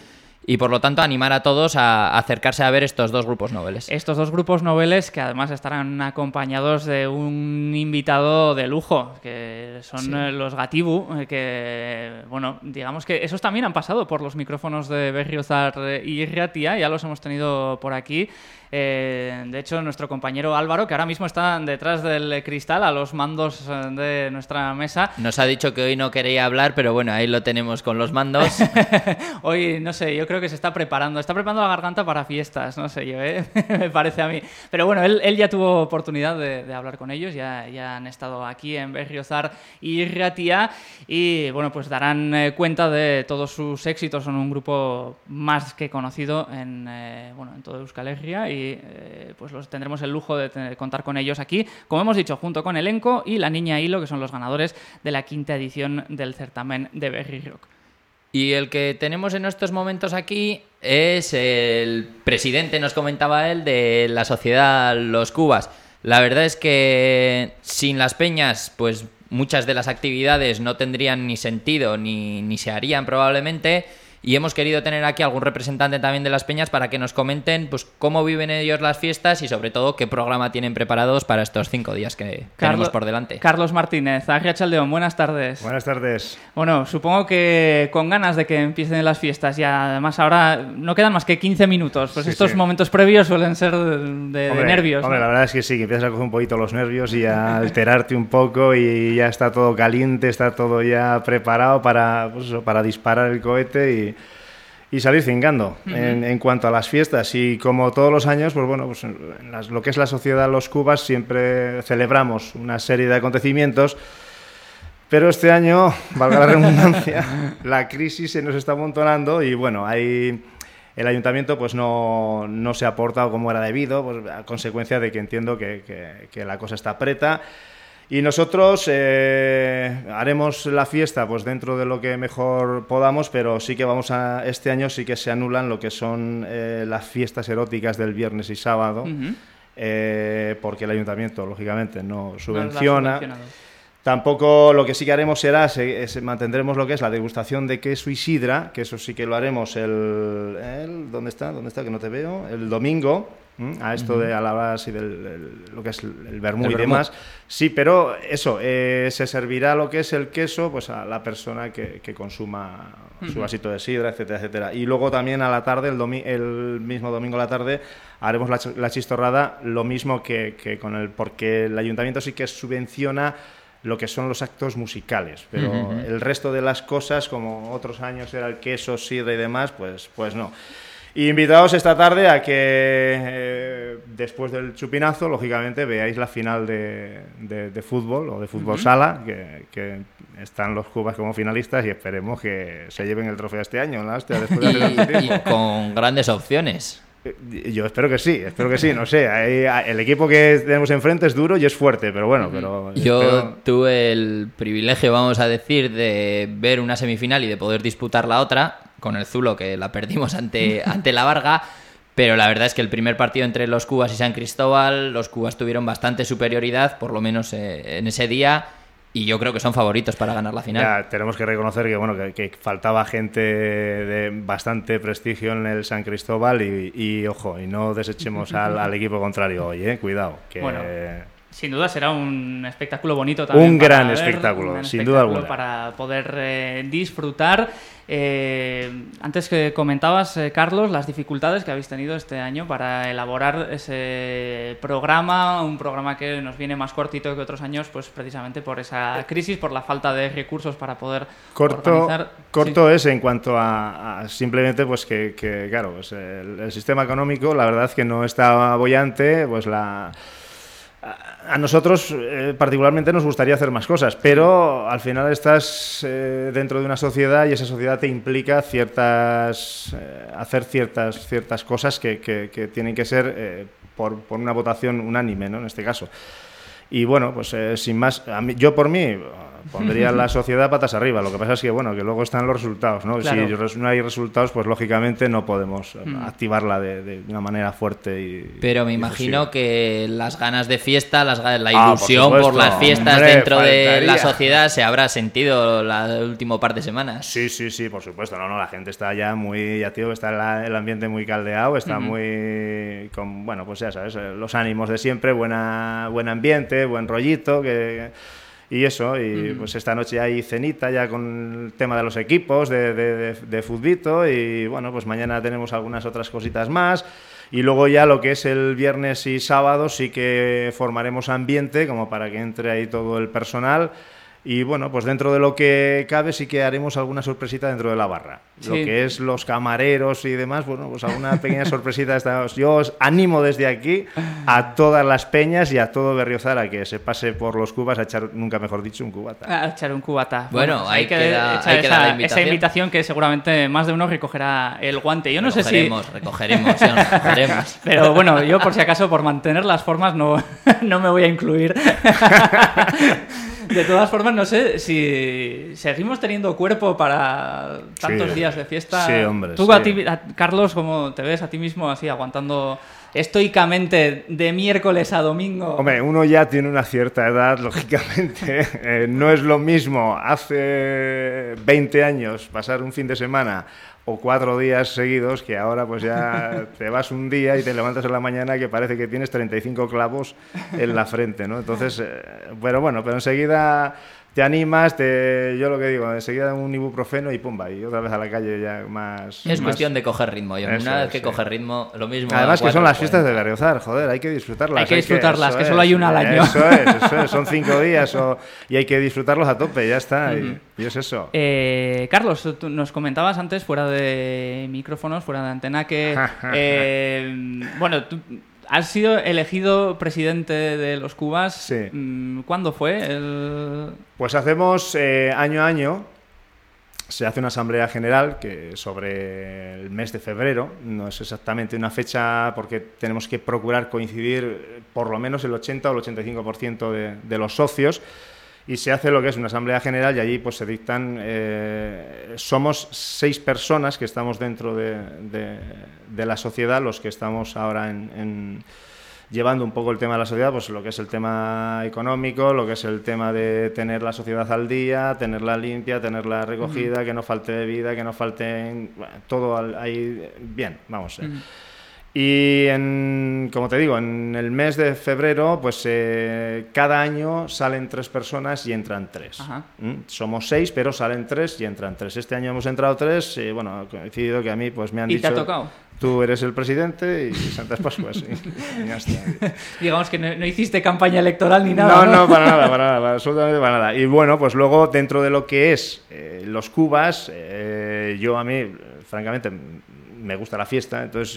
Speaker 4: y por lo tanto animar a todos a acercarse a ver estos dos grupos noveles.
Speaker 3: Estos dos grupos noveles que además estarán acompañados de un invitado de lujo, que son sí. los Gatibu, que, bueno, digamos que esos también han pasado por los micrófonos de Berriozar y Ratia, ya los hemos tenido por aquí. Eh, de hecho, nuestro compañero Álvaro, que ahora mismo está detrás del cristal, a los mandos de nuestra mesa.
Speaker 4: Nos ha dicho que hoy no quería hablar, pero bueno, ahí lo tenemos con los mandos.
Speaker 3: Hoy, no sé, yo creo que se está preparando. Está preparando la garganta para fiestas, no sé yo, ¿eh? Me parece a mí. Pero bueno, él, él ya tuvo oportunidad de, de hablar con ellos, ya, ya han estado aquí en Berriozar y Ratia, y bueno, pues darán eh, cuenta de todos sus éxitos. Son un grupo más que conocido en, eh, bueno, en toda Euskal Herria, y eh, pues los tendremos el lujo de, de contar con ellos aquí, como hemos dicho, junto con Elenco y La Niña Hilo, que son los ganadores de la quinta edición del certamen de Berri Rock.
Speaker 4: Y el que tenemos en estos momentos aquí es el presidente, nos comentaba él, de la sociedad Los Cubas. La verdad es que sin las peñas, pues muchas de las actividades no tendrían ni sentido ni, ni se harían probablemente. Y hemos querido tener aquí algún representante también de las peñas para que nos comenten pues cómo viven ellos las fiestas y sobre todo qué programa tienen preparados para estos cinco días que Carlos, tenemos por delante.
Speaker 3: Carlos Martínez, Arrachaldeón, buenas tardes.
Speaker 14: Buenas tardes.
Speaker 3: Bueno, supongo que con ganas de que empiecen las fiestas, y además ahora no quedan más que quince minutos, pues sí, estos sí. momentos previos suelen ser de, de,
Speaker 14: hombre,
Speaker 3: de nervios.
Speaker 14: Hombre,
Speaker 3: ¿no?
Speaker 14: La verdad es que sí, que empiezas a coger un poquito los nervios y a alterarte un poco y ya está todo caliente, está todo ya preparado para, pues, para disparar el cohete y... y salir cingando. Uh-huh. en, en cuanto a las fiestas, y como todos los años, pues bueno, pues en las, lo que es la sociedad Los Cubas siempre celebramos una serie de acontecimientos, pero este año, valga la redundancia, la crisis se nos está amontonando y bueno, hay... el ayuntamiento pues no, no se ha portado como era debido, pues, a consecuencia de que entiendo que, que, que la cosa está apreta. Y nosotros eh, haremos la fiesta pues dentro de lo que mejor podamos, pero sí que vamos a este año sí que se anulan lo que son eh, las fiestas eróticas del viernes y sábado, uh-huh. eh, porque el ayuntamiento lógicamente no subvenciona. No Tampoco lo que sí que haremos será, se, se mantendremos lo que es la degustación de queso y sidra, que eso sí que lo haremos el, el ¿dónde está? ¿Dónde está? Que no te veo. El domingo. A esto uh-huh. de a la base del el, lo que es el vermú y demás. Sí, pero eso, eh, se servirá lo que es el queso pues a la persona que, que consuma uh-huh. su vasito de sidra, etcétera, etcétera. Y luego también a la tarde, el, domi- el mismo domingo a la tarde, haremos la, la chistorrada, lo mismo que, que con el... porque el ayuntamiento sí que subvenciona lo que son los actos musicales, pero uh-huh. el resto de las cosas, como otros años era el queso, sidra y demás, pues, pues no. Y invitados esta tarde a que, eh, después del chupinazo, lógicamente, veáis la final de, de, de fútbol, o de fútbol uh-huh. sala, que, que están los Cubas como finalistas, y esperemos que se lleven el trofeo este año, ¿no? Después de hacer
Speaker 4: y, y con grandes opciones.
Speaker 14: Yo espero que sí, espero que sí, no sé. El equipo que tenemos enfrente es duro y es fuerte, pero bueno, pero...
Speaker 4: Yo
Speaker 14: espero...
Speaker 4: tuve el privilegio, vamos a decir, de ver una semifinal y de poder disputar la otra, con el Zulo, que la perdimos ante, ante la Varga, pero la verdad es que el primer partido entre los Cubas y San Cristóbal, los Cubas tuvieron bastante superioridad, por lo menos eh, en ese día, y yo creo que son favoritos para ganar la final.
Speaker 14: Ya, tenemos que reconocer que bueno que, que faltaba gente de bastante prestigio en el San Cristóbal y, y ojo, y no desechemos al, al equipo contrario hoy, eh, cuidado. Que...
Speaker 3: Bueno. Sin duda será un espectáculo bonito también.
Speaker 14: Un gran
Speaker 3: ver,
Speaker 14: espectáculo,
Speaker 3: un gran
Speaker 14: sin
Speaker 3: espectáculo
Speaker 14: duda alguna.
Speaker 3: Para poder eh, disfrutar. Eh, antes que comentabas, eh, Carlos, las dificultades que habéis tenido este año para elaborar ese programa, un programa que nos viene más cortito que otros años, pues precisamente por esa crisis, por la falta de recursos para poder
Speaker 14: corto,
Speaker 3: organizar.
Speaker 14: Corto
Speaker 3: sí.
Speaker 14: es en cuanto a, a simplemente pues que, que claro, pues el, el sistema económico, la verdad es que no está boyante, pues la... A nosotros eh, particularmente nos gustaría hacer más cosas, pero al final estás eh, dentro de una sociedad y esa sociedad te implica ciertas eh, hacer ciertas ciertas cosas que, que, que tienen que ser eh, por, por una votación unánime, ¿no? En este caso. Y bueno, pues eh, sin más, a mí, yo por mí, pondría la sociedad patas arriba. Lo que pasa es que, bueno, que luego están los resultados, ¿no?
Speaker 3: Claro.
Speaker 14: Si no hay resultados, pues lógicamente no podemos mm. activarla de, de una manera fuerte y...
Speaker 4: Pero me
Speaker 14: y
Speaker 4: imagino
Speaker 14: efusiva.
Speaker 4: que las ganas de fiesta, las, la
Speaker 14: Ah,
Speaker 4: ilusión
Speaker 14: por,
Speaker 4: por las fiestas
Speaker 14: Hombre,
Speaker 4: dentro
Speaker 14: faltaría.
Speaker 4: de la sociedad se habrá sentido la última par de semanas.
Speaker 14: Sí, sí, sí, por supuesto. No, no, la gente está ya muy, ya tío, está la, el ambiente muy caldeado, está uh-huh. muy, con, bueno, pues ya sabes, los ánimos de siempre, buena, buen ambiente, buen rollito, que... Y eso, y uh-huh. pues esta noche hay cenita ya con el tema de los equipos, de, de, de, de futbito, y bueno, pues mañana tenemos algunas otras cositas más. Y luego ya lo que es el viernes y sábado sí que formaremos ambiente como para que entre ahí todo el personal. Y bueno, pues dentro de lo que cabe sí que haremos alguna sorpresita dentro de la barra. Sí. Lo que es los camareros y demás, bueno, pues alguna pequeña sorpresita. Estamos. Yo os animo desde aquí a todas las peñas y a todo Berriozar a que se pase por los cubas a echar, nunca mejor dicho, un cubata.
Speaker 3: A echar un cubata.
Speaker 4: Bueno, bueno hay que queda,
Speaker 3: echar
Speaker 4: hay
Speaker 3: esa,
Speaker 4: que dar la invitación.
Speaker 3: esa invitación que seguramente más de uno recogerá el guante. Yo no sé si...
Speaker 4: Recogeremos, recogeremos, sí, recogeremos.
Speaker 3: Pero bueno, yo por si acaso, por mantener las formas, no, no me voy a incluir. De todas formas, no sé si seguimos teniendo cuerpo para tantos
Speaker 14: sí,
Speaker 3: días de fiesta.
Speaker 14: Sí, hombre.
Speaker 3: Tú,
Speaker 14: sí.
Speaker 3: A ti, a Carlos, ¿cómo te ves a ti mismo así aguantando estoicamente de miércoles a domingo?
Speaker 14: Hombre, uno ya tiene una cierta edad, lógicamente. Eh, no es lo mismo hace veinte años pasar un fin de semana o cuatro días seguidos, que ahora pues ya te vas un día y te levantas en la mañana que parece que tienes treinta y cinco clavos en la frente, ¿no? Entonces, eh, pero bueno, pero enseguida te animas, te, yo lo que digo, enseguida un ibuprofeno y pumba, y otra vez a la calle ya más...
Speaker 4: Es
Speaker 14: más...
Speaker 4: cuestión de coger ritmo, yo. Una vez que
Speaker 14: sí.
Speaker 4: coges ritmo, lo mismo.
Speaker 14: Además que son las fiestas
Speaker 4: cuarenta.
Speaker 14: de Berriozar, joder, hay que disfrutarlas.
Speaker 3: Hay que disfrutarlas,
Speaker 14: hay
Speaker 3: que,
Speaker 14: que
Speaker 3: solo
Speaker 14: es,
Speaker 3: hay una al año.
Speaker 14: Eso es, eso es, son cinco días o, y hay que disfrutarlos a tope, ya está, uh-huh. y, y es eso.
Speaker 3: Eh, Carlos, tú nos comentabas antes, fuera de micrófonos, fuera de antena, que, eh, bueno, tú... Has sido elegido presidente de los Cubas.
Speaker 14: Sí.
Speaker 3: ¿Cuándo fue? El...
Speaker 14: Pues hacemos eh, año a año, se hace una asamblea general que sobre el mes de febrero, no es exactamente una fecha porque tenemos que procurar coincidir por lo menos el ochenta o el ochenta y cinco por ciento de, de los socios. Y se hace lo que es una asamblea general y allí pues se dictan, eh, somos seis personas que estamos dentro de, de, de la sociedad, los que estamos ahora en, en, llevando un poco el tema de la sociedad, pues lo que es el tema económico, lo que es el tema de tener la sociedad al día, tenerla limpia, tenerla recogida, uh-huh. que no falte bebida, que no falte bueno, todo ahí bien, vamos. Uh-huh. Y, en, como te digo, en el mes de febrero, pues eh, cada año salen tres personas y entran tres. ¿Mm? Somos seis, pero salen tres y entran tres. Este año hemos entrado tres y, bueno, he coincidido que a mí pues me han
Speaker 3: ¿Y
Speaker 14: dicho...
Speaker 3: te ha tocado?
Speaker 14: Tú eres el presidente y Santas Pascuas, sí. Y ya está.
Speaker 3: Digamos que no, no hiciste campaña electoral ni nada,
Speaker 14: No,
Speaker 3: no,
Speaker 14: no, para nada, para nada, para, absolutamente para nada. Y bueno, pues luego dentro de lo que es eh, los Cubas, eh, yo a mí, francamente... me gusta la fiesta, entonces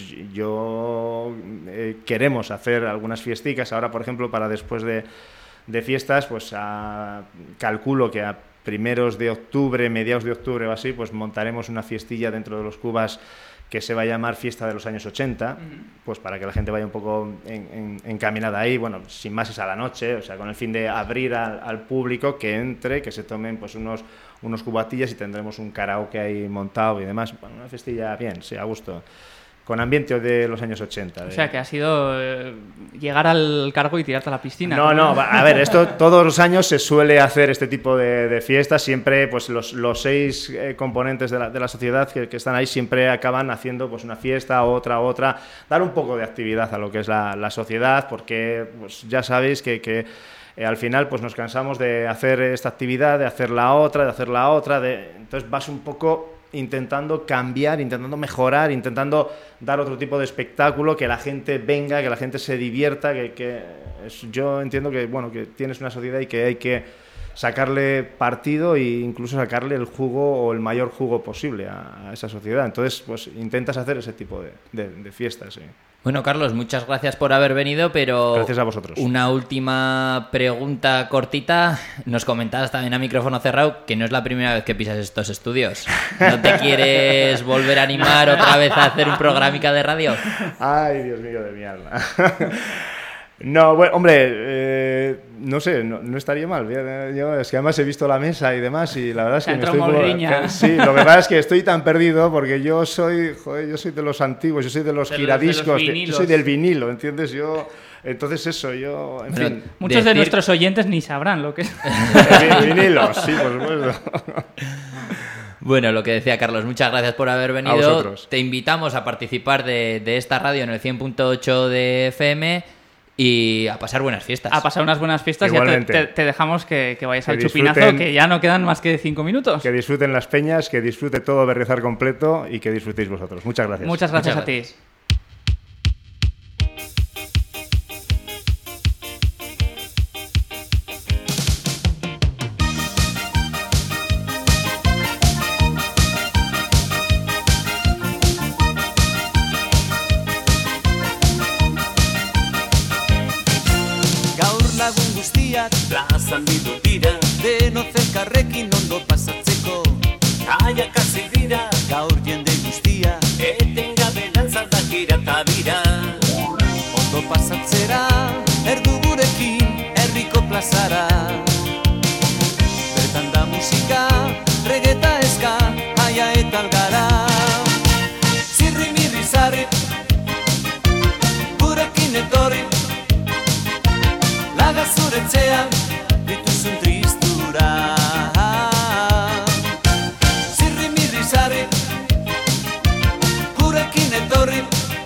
Speaker 14: yo eh, queremos hacer algunas fiesticas. Ahora, por ejemplo, para después de, de fiestas, pues a, calculo que a primeros de octubre, mediados de octubre o así, pues montaremos una fiestilla dentro de los Cubas que se va a llamar Fiesta de los años ochenta, uh-huh. pues para que la gente vaya un poco en, en, encaminada ahí, bueno, sin más es a la noche, o sea, con el fin de abrir al, al público que entre, que se tomen pues unos unos cubatillas y tendremos un karaoke ahí montado y demás. Bueno, una festilla bien, sí, a gusto. Con ambiente de los años ochenta. De...
Speaker 3: O sea, que ha sido eh, llegar al cargo y tirarte a la piscina.
Speaker 14: No, no, no, a ver, esto todos los años se suele hacer este tipo de, de fiestas. Siempre, pues los, los seis eh, componentes de la, de la sociedad que, que están ahí siempre acaban haciendo pues una fiesta, otra, otra. Dar un poco de actividad a lo que es la, la sociedad, porque pues, ya sabéis que... que Eh, al final pues nos cansamos de hacer esta actividad, de hacer la otra, de hacer la otra, de... entonces vas un poco intentando cambiar, intentando mejorar, intentando dar otro tipo de espectáculo, que la gente venga, que la gente se divierta, que, que es... yo entiendo que bueno que tienes una sociedad y que hay que sacarle partido e incluso sacarle el jugo o el mayor jugo posible a, a esa sociedad. Entonces pues intentas hacer ese tipo de, de, de fiestas, sí.
Speaker 4: Bueno, Carlos, muchas gracias por haber venido, pero...
Speaker 14: Gracias a vosotros.
Speaker 4: Una última pregunta cortita. Nos comentabas también a micrófono cerrado que no es la primera vez que pisas estos estudios. ¿No te quieres volver a animar otra vez a hacer un programica de radio?
Speaker 14: Ay, Dios mío de mi alma. No, bueno, hombre, Eh, no sé, no, no estaría mal. Yo, es que además he visto la mesa y demás y la verdad es que me estoy
Speaker 3: como...
Speaker 14: Sí, lo que pasa es que estoy tan perdido porque yo soy, joder, yo soy de los antiguos, yo soy de los
Speaker 3: de
Speaker 14: giradiscos,
Speaker 3: los, de los
Speaker 14: de, yo soy del vinilo, ¿entiendes? Yo, entonces eso, yo, en
Speaker 3: Pero
Speaker 14: fin.
Speaker 3: Muchos
Speaker 4: decir...
Speaker 3: de nuestros oyentes ni sabrán lo que es.
Speaker 14: Vinilo, sí, por supuesto.
Speaker 4: Bueno, lo que decía Carlos, muchas gracias por haber venido.
Speaker 14: A vosotros.
Speaker 4: Te invitamos a participar de, de esta radio en el cien punto ocho de F M y a pasar buenas fiestas.
Speaker 3: A pasar unas buenas fiestas.
Speaker 14: Igualmente.
Speaker 3: Ya te, te, te dejamos que, que vayas
Speaker 14: que
Speaker 3: al chupinazo, que ya no quedan más que cinco minutos.
Speaker 14: Que disfruten las peñas, que disfrute todo Berriozar completo y que disfrutéis vosotros. Muchas gracias.
Speaker 3: Muchas gracias,
Speaker 4: Muchas
Speaker 3: a
Speaker 4: gracias.
Speaker 3: ti.
Speaker 6: Lagun guztiak plazan bildu dira, denok elkarrekin ondo pasatzeko. Kaiak hasi dira, gaur jende guztia, etengabe dantzan gira eta bira. Ondo pasatzera, erdu gurekin, herriko plazara. Bertan da musika, regeta eska, jaia eta algara. Zirri mirri zarri, gurekin etorri, laga zuretzean dituzun tristura. Zirri mirri zarri, gurekin etorri,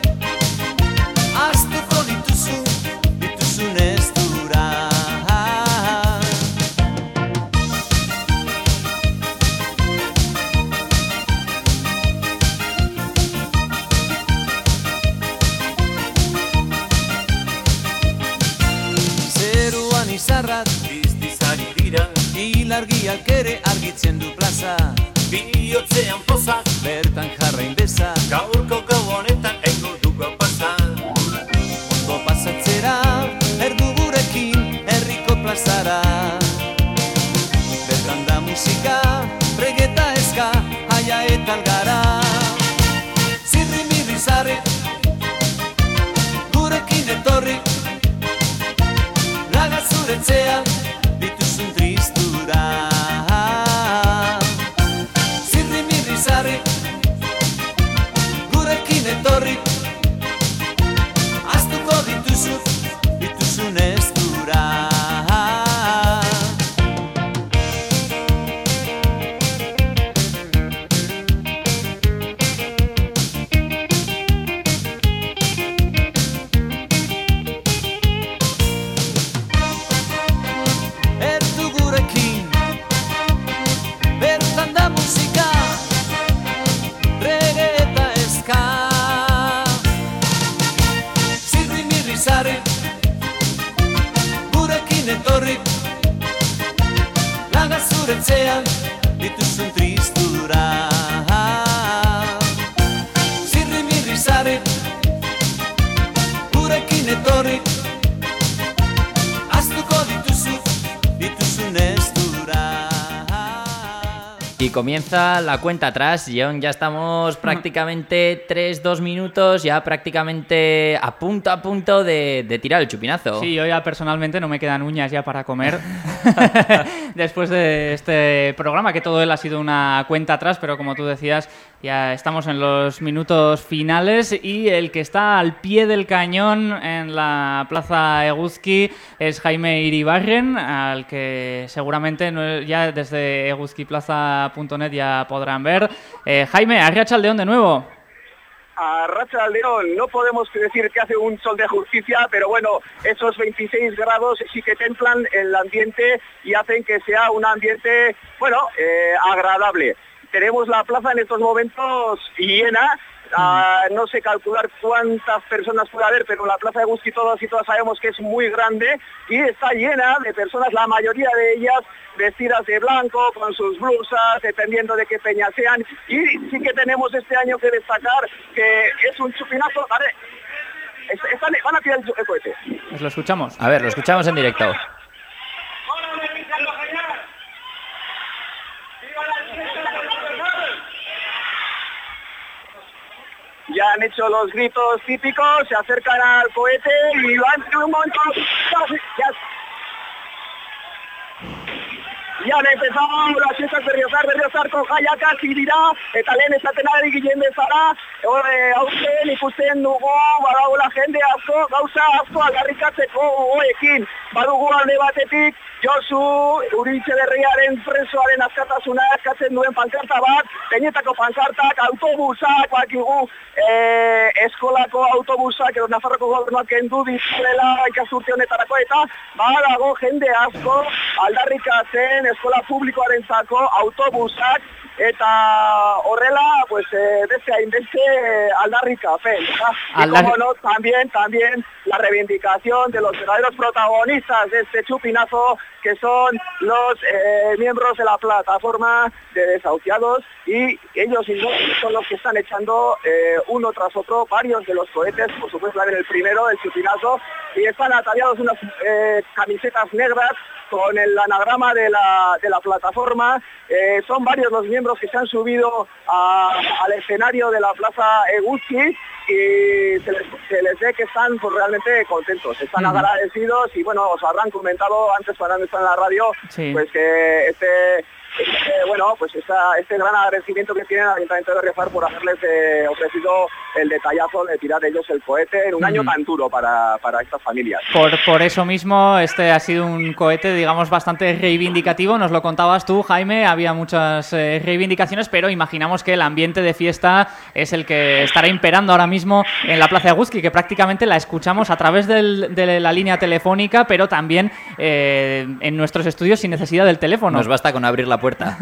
Speaker 6: aztuko dituzu, dituzun estura. Izarrak diztizari dira, ilargiak ere argitzen du plaza. Bihotzean pozak, bertan jarrain beza, gaurko gau honetan eingo dugu pasa. Ondo pasatzera, erdu gurekin, herriko plazara. Bertan da musika, regeta eska, jaia eta algara. Zirri mirri zarri, gurekin etorri, laga zuretzean dituzun tristura. Zirri mirri zarri, gurekin etorri, aztuko dituzu, dituzun estura. Zuretzean dituzun tristura. Zirri mirri zarri, gurekin etorri, aztuko dituzu, dituzun estura.
Speaker 4: Y comienza la cuenta atrás, John, ya estamos prácticamente tres, dos minutos, ya prácticamente a punto a punto de, de tirar el chupinazo.
Speaker 3: Sí, yo ya personalmente no me quedan uñas ya para comer después de este programa, que todo él ha sido una cuenta atrás, pero como tú decías, ya estamos en los minutos finales y el que está al pie del cañón en la Plaza Eguzki es Jaime Iribarren, al que seguramente ya desde eguzquiplaza punto net ya podrán ver. Eh, Jaime, Arratsaldeon de nuevo.
Speaker 15: Arratsaldeon, no podemos decir que hace un sol de justicia, pero bueno, esos veintiséis grados sí que templan el ambiente y hacen que sea un ambiente, bueno, eh, agradable. Tenemos la plaza en estos momentos llena, uh, no sé calcular cuántas personas puede haber, pero la plaza de Eguzki todos y todas sabemos que es muy grande y está llena de personas, la mayoría de ellas vestidas de blanco, con sus blusas, dependiendo de qué peña sean, y sí que tenemos este año que destacar que es un chupinazo, ¿vale? Están, van a tirar el, el cohete.
Speaker 3: Pues lo escuchamos.
Speaker 4: A ver, lo escuchamos en directo.
Speaker 15: Ya han hecho los gritos típicos, se acercan al cohete y van en un momento, ya, Ya han empezado las fiestas de Berriozar, Berriozar con jaiak hasi dira, eta lehen esaten ari ginen bezala, e, hauzen ikusten dugu, badagoela jende asko, gauza asko aldarrikatzeko gogoekin. Badugu alde batetik, Josu, Uritxe Berriaren presoaren askatasuna eskatzen duen pankarta bat, peinetako pankartak, autobusak, bakigu, e, eskolako autobusak, edo Nafarroko gobernuak kendu dizuela ikasturte honetarako, eta badago jende asko aldarrikatzen eskola publikoarentzako autobusak, eta horrela, pues, eh, beste hainbeste aldarrikapen. Y como no, también, también la reivindicación de los verdaderos protagonistas de este chupinazo, que son los eh, miembros de la plataforma de desahuciados, y ellos mismos son los que están echando eh, uno tras otro varios de los cohetes, por supuesto también el primero, el chupinazo, y están ataviados unas eh, camisetas negras con el anagrama de la, de la plataforma. Eh, son varios los miembros que se han subido a, al escenario de la Plaza Eguzki, y se les, se les ve que están pues, realmente contentos, están uh-huh. agradecidos, y bueno, os habrán comentado antes cuando están en la radio, sí. pues que este... Este, bueno, pues esta, este gran agradecimiento que tienen al Ayuntamiento de Berriozar por haberles eh, ofrecido el detallazo de tirar ellos el cohete en un mm. año tan duro para, para estas familias.
Speaker 3: Por, por eso mismo, este ha sido un cohete, digamos, bastante reivindicativo. Nos lo contabas tú, Jaime, había muchas eh, reivindicaciones, pero imaginamos que el ambiente de fiesta es el que estará imperando ahora mismo en la Plaza Eguzki, que prácticamente la escuchamos a través del, de la línea telefónica, pero también eh, en nuestros estudios sin necesidad del teléfono.
Speaker 4: Nos basta con abrir la puerta.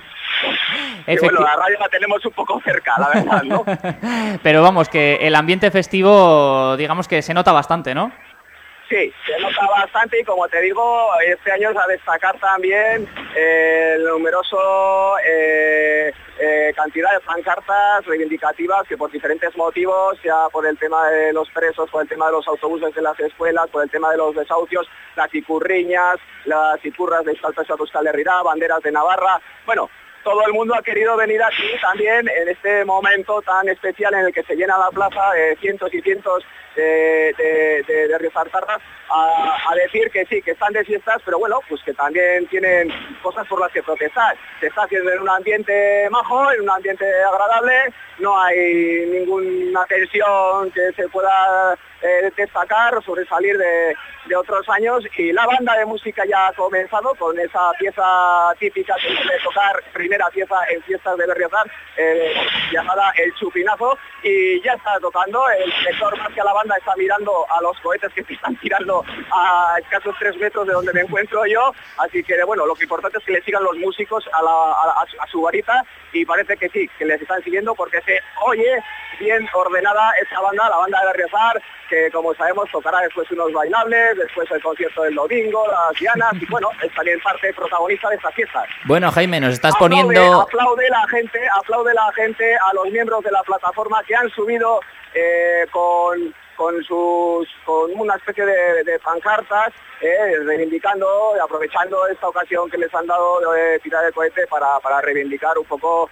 Speaker 15: Y bueno, la radio la tenemos un poco cerca, la verdad, ¿no?
Speaker 3: Pero vamos, que el ambiente festivo, digamos que se nota bastante, ¿no?
Speaker 15: Sí, se nota bastante, y como te digo, este año es a destacar también eh, el numeroso eh, eh, cantidad de pancartas reivindicativas que por diferentes motivos, ya por el tema de los presos, por el tema de los autobuses de las escuelas, por el tema de los desahucios, las icurriñas, las icurras de Euskaltel Euskal Herria, banderas de Navarra, bueno, todo el mundo ha querido venir aquí también en este momento tan especial en el que se llena la plaza de cientos y cientos de, de, de, de riozartarras a, a decir que sí, que están de fiestas, pero bueno, pues que también tienen cosas por las que protestar. Se está haciendo en un ambiente majo, en un ambiente agradable, no hay ninguna tensión que se pueda eh, destacar o sobresalir de, de otros años, y la banda de música ya ha comenzado con esa pieza típica que suele tocar, primera pieza en fiestas de Berriozar, eh, llamada El Chupinazo, y ya está tocando. El director más que a la banda está mirando a los cohetes que se están tirando a escasos tres metros de donde me encuentro yo, así que bueno, lo que importante es que le sigan los músicos a, la, a, a su varita, y parece que sí, que les están siguiendo porque se oye bien ordenada esta banda, la banda de Berriozar, que como sabemos tocará después unos bailables, después el concierto del domingo, las dianas, y bueno, es también parte protagonista de estas fiestas.
Speaker 4: Bueno, Jaime, nos estás
Speaker 15: aplaude,
Speaker 4: poniendo...
Speaker 15: Aplaude la gente, aplaude la gente a los miembros de la plataforma que han subido eh, con, con, sus, con una especie de, de pancartas, eh, reivindicando, aprovechando esta ocasión que les han dado de tirar el cohete para, para reivindicar un poco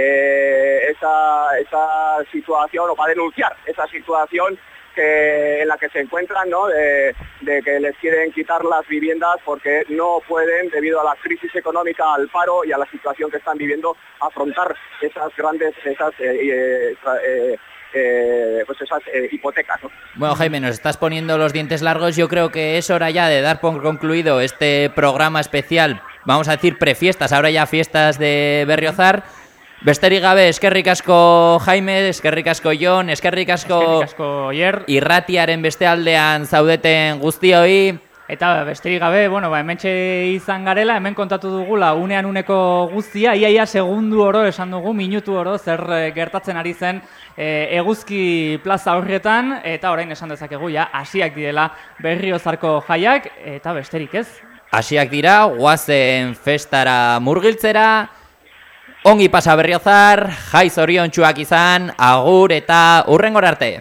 Speaker 15: eh, esa, esa situación, o para denunciar esa situación que en la que se encuentran, ¿no? De, de que les quieren quitar las viviendas porque no pueden, debido a la crisis económica, al paro y a la situación que están viviendo, afrontar esas grandes, esas eh, eh, eh, pues esas eh, hipotecas, ¿no?
Speaker 4: Bueno, Jaime, nos estás poniendo los dientes largos. Yo creo que es hora ya de dar por concluido este programa especial, vamos a decir prefiestas, ahora ya fiestas de Berriozar. Besterik gabe, eskerrik asko Jaime, eskerrik asko Jon, eskerrik asko,
Speaker 3: eskerrik asko Oier,
Speaker 4: irratiaren beste aldean zaudeten guztioi.
Speaker 3: Eta besterik gabe, bueno, ba, hementxe izan garela, hemen kontatu dugula unean uneko guztia, iaia segundu oro esan dugu, minutu oro zer gertatzen ari zen e, Eguzki plaza horretan, eta orain esan dezakegu ja, hasiak direla Berriozarko jaiak, eta besterik ez.
Speaker 4: Hasiak dira, guazen festara murgiltzera, ongi pasa Berriozar, jai zoriontsuak izan, agur eta hurrengora arte.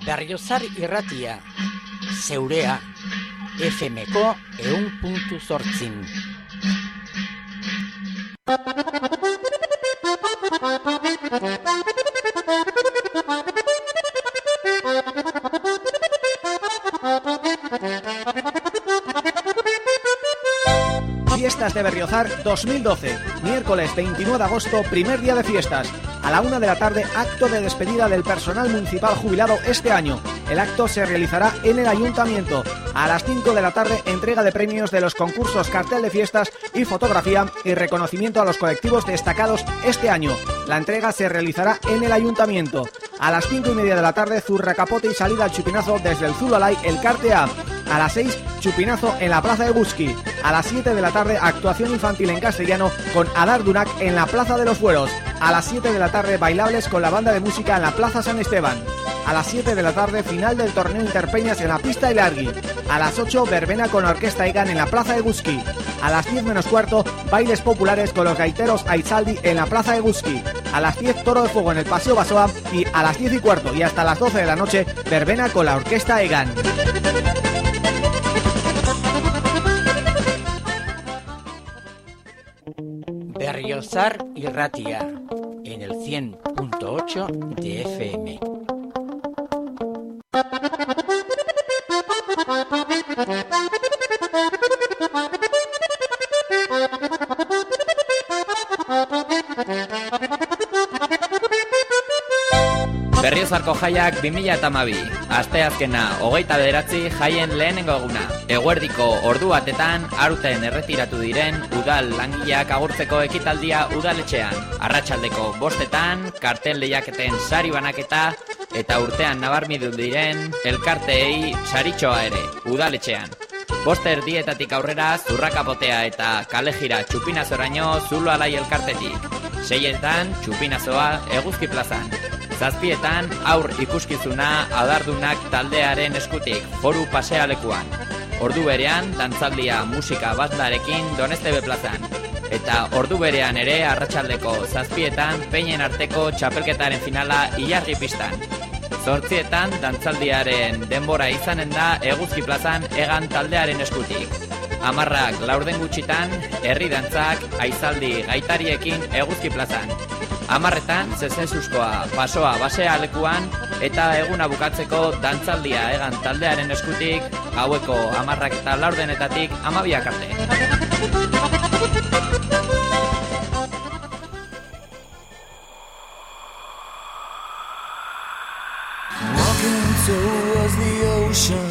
Speaker 16: Berriozar irratia, zeurea, F M-ko ehun puntu zortzin.
Speaker 17: Fiestas de Berriozar dos mil doce, miércoles veintinueve de agosto, primer día de fiestas. A la una de la tarde, acto de despedida del personal municipal jubilado este año. El acto se realizará en el Ayuntamiento. A las cinco de la tarde, entrega de premios de los concursos Cartel de Fiestas y Fotografía y reconocimiento a los colectivos destacados este año. La entrega se realizará en el Ayuntamiento. A las cinco y media de la tarde, zurracapote y salida al chupinazo desde el Zulalai, el Carte A. A las seis, chupinazo en la Plaza de Eguski. A las siete de la tarde, actuación infantil en castellano con Adar Dunac en la Plaza de los Fueros. A las siete de la tarde, bailables con la banda de música en la Plaza San Esteban. A las siete de la tarde, final del torneo Interpeñas en la pista de Largui. A las ocho, verbena con la Orquesta Egan en la Plaza de Eguski. A las diez menos cuarto, bailes populares con los gaiteros Aizaldi en la Plaza de Eguski. A las diez, toro de fuego en el Paseo Basoa. Y a las diez y cuarto y hasta las doce de la noche, verbena con la Orquesta Egan.
Speaker 16: Berriozar irratia, en el cien punto ocho de F M.
Speaker 4: Berriozarko jaiak bi mila hamabi, asteazkena hogeita bederatzi jaien lehenengo eguna. Eguerdiko ordu batetan, aurten erretiratu diren udal langileak agurtzeko ekitaldia udaletxean. Arratsaldeko bostetan, kartel lehiaketen sari banaketa eta urtean nabarmidu diren elkarteei saritxoa ere udaletxean. Boste erdietatik aurrera zurrakapotea eta kalejira txupinazoraino Zuloalai elkartetik. Seietan txupinazoa Eguzki plazan. Zazpietan aur ikuskizuna Adardunak taldearen eskutik foru pasealekuan. Ordu berean dantzaldia musika bandarekin Donestebe plazan. Eta ordu berean ere arratsaldeko zazpietan peinen arteko txapelketaren finala Ilargi pistan. Zortzietan dantzaldiaren denbora izanen da Eguzki plazan Egan taldearen eskutik. Amarrak laurden gutxitan herri dantzak Aizaldi gaitariekin Eguzki plazan. Amarretan zezenzuzkoa pasoa basea lekuan eta eguna bukatzeko dantzaldia Egan taldearen eskutik gaueko amarrak eta laurdenetatik amabiak arte.
Speaker 18: Walking towards the ocean,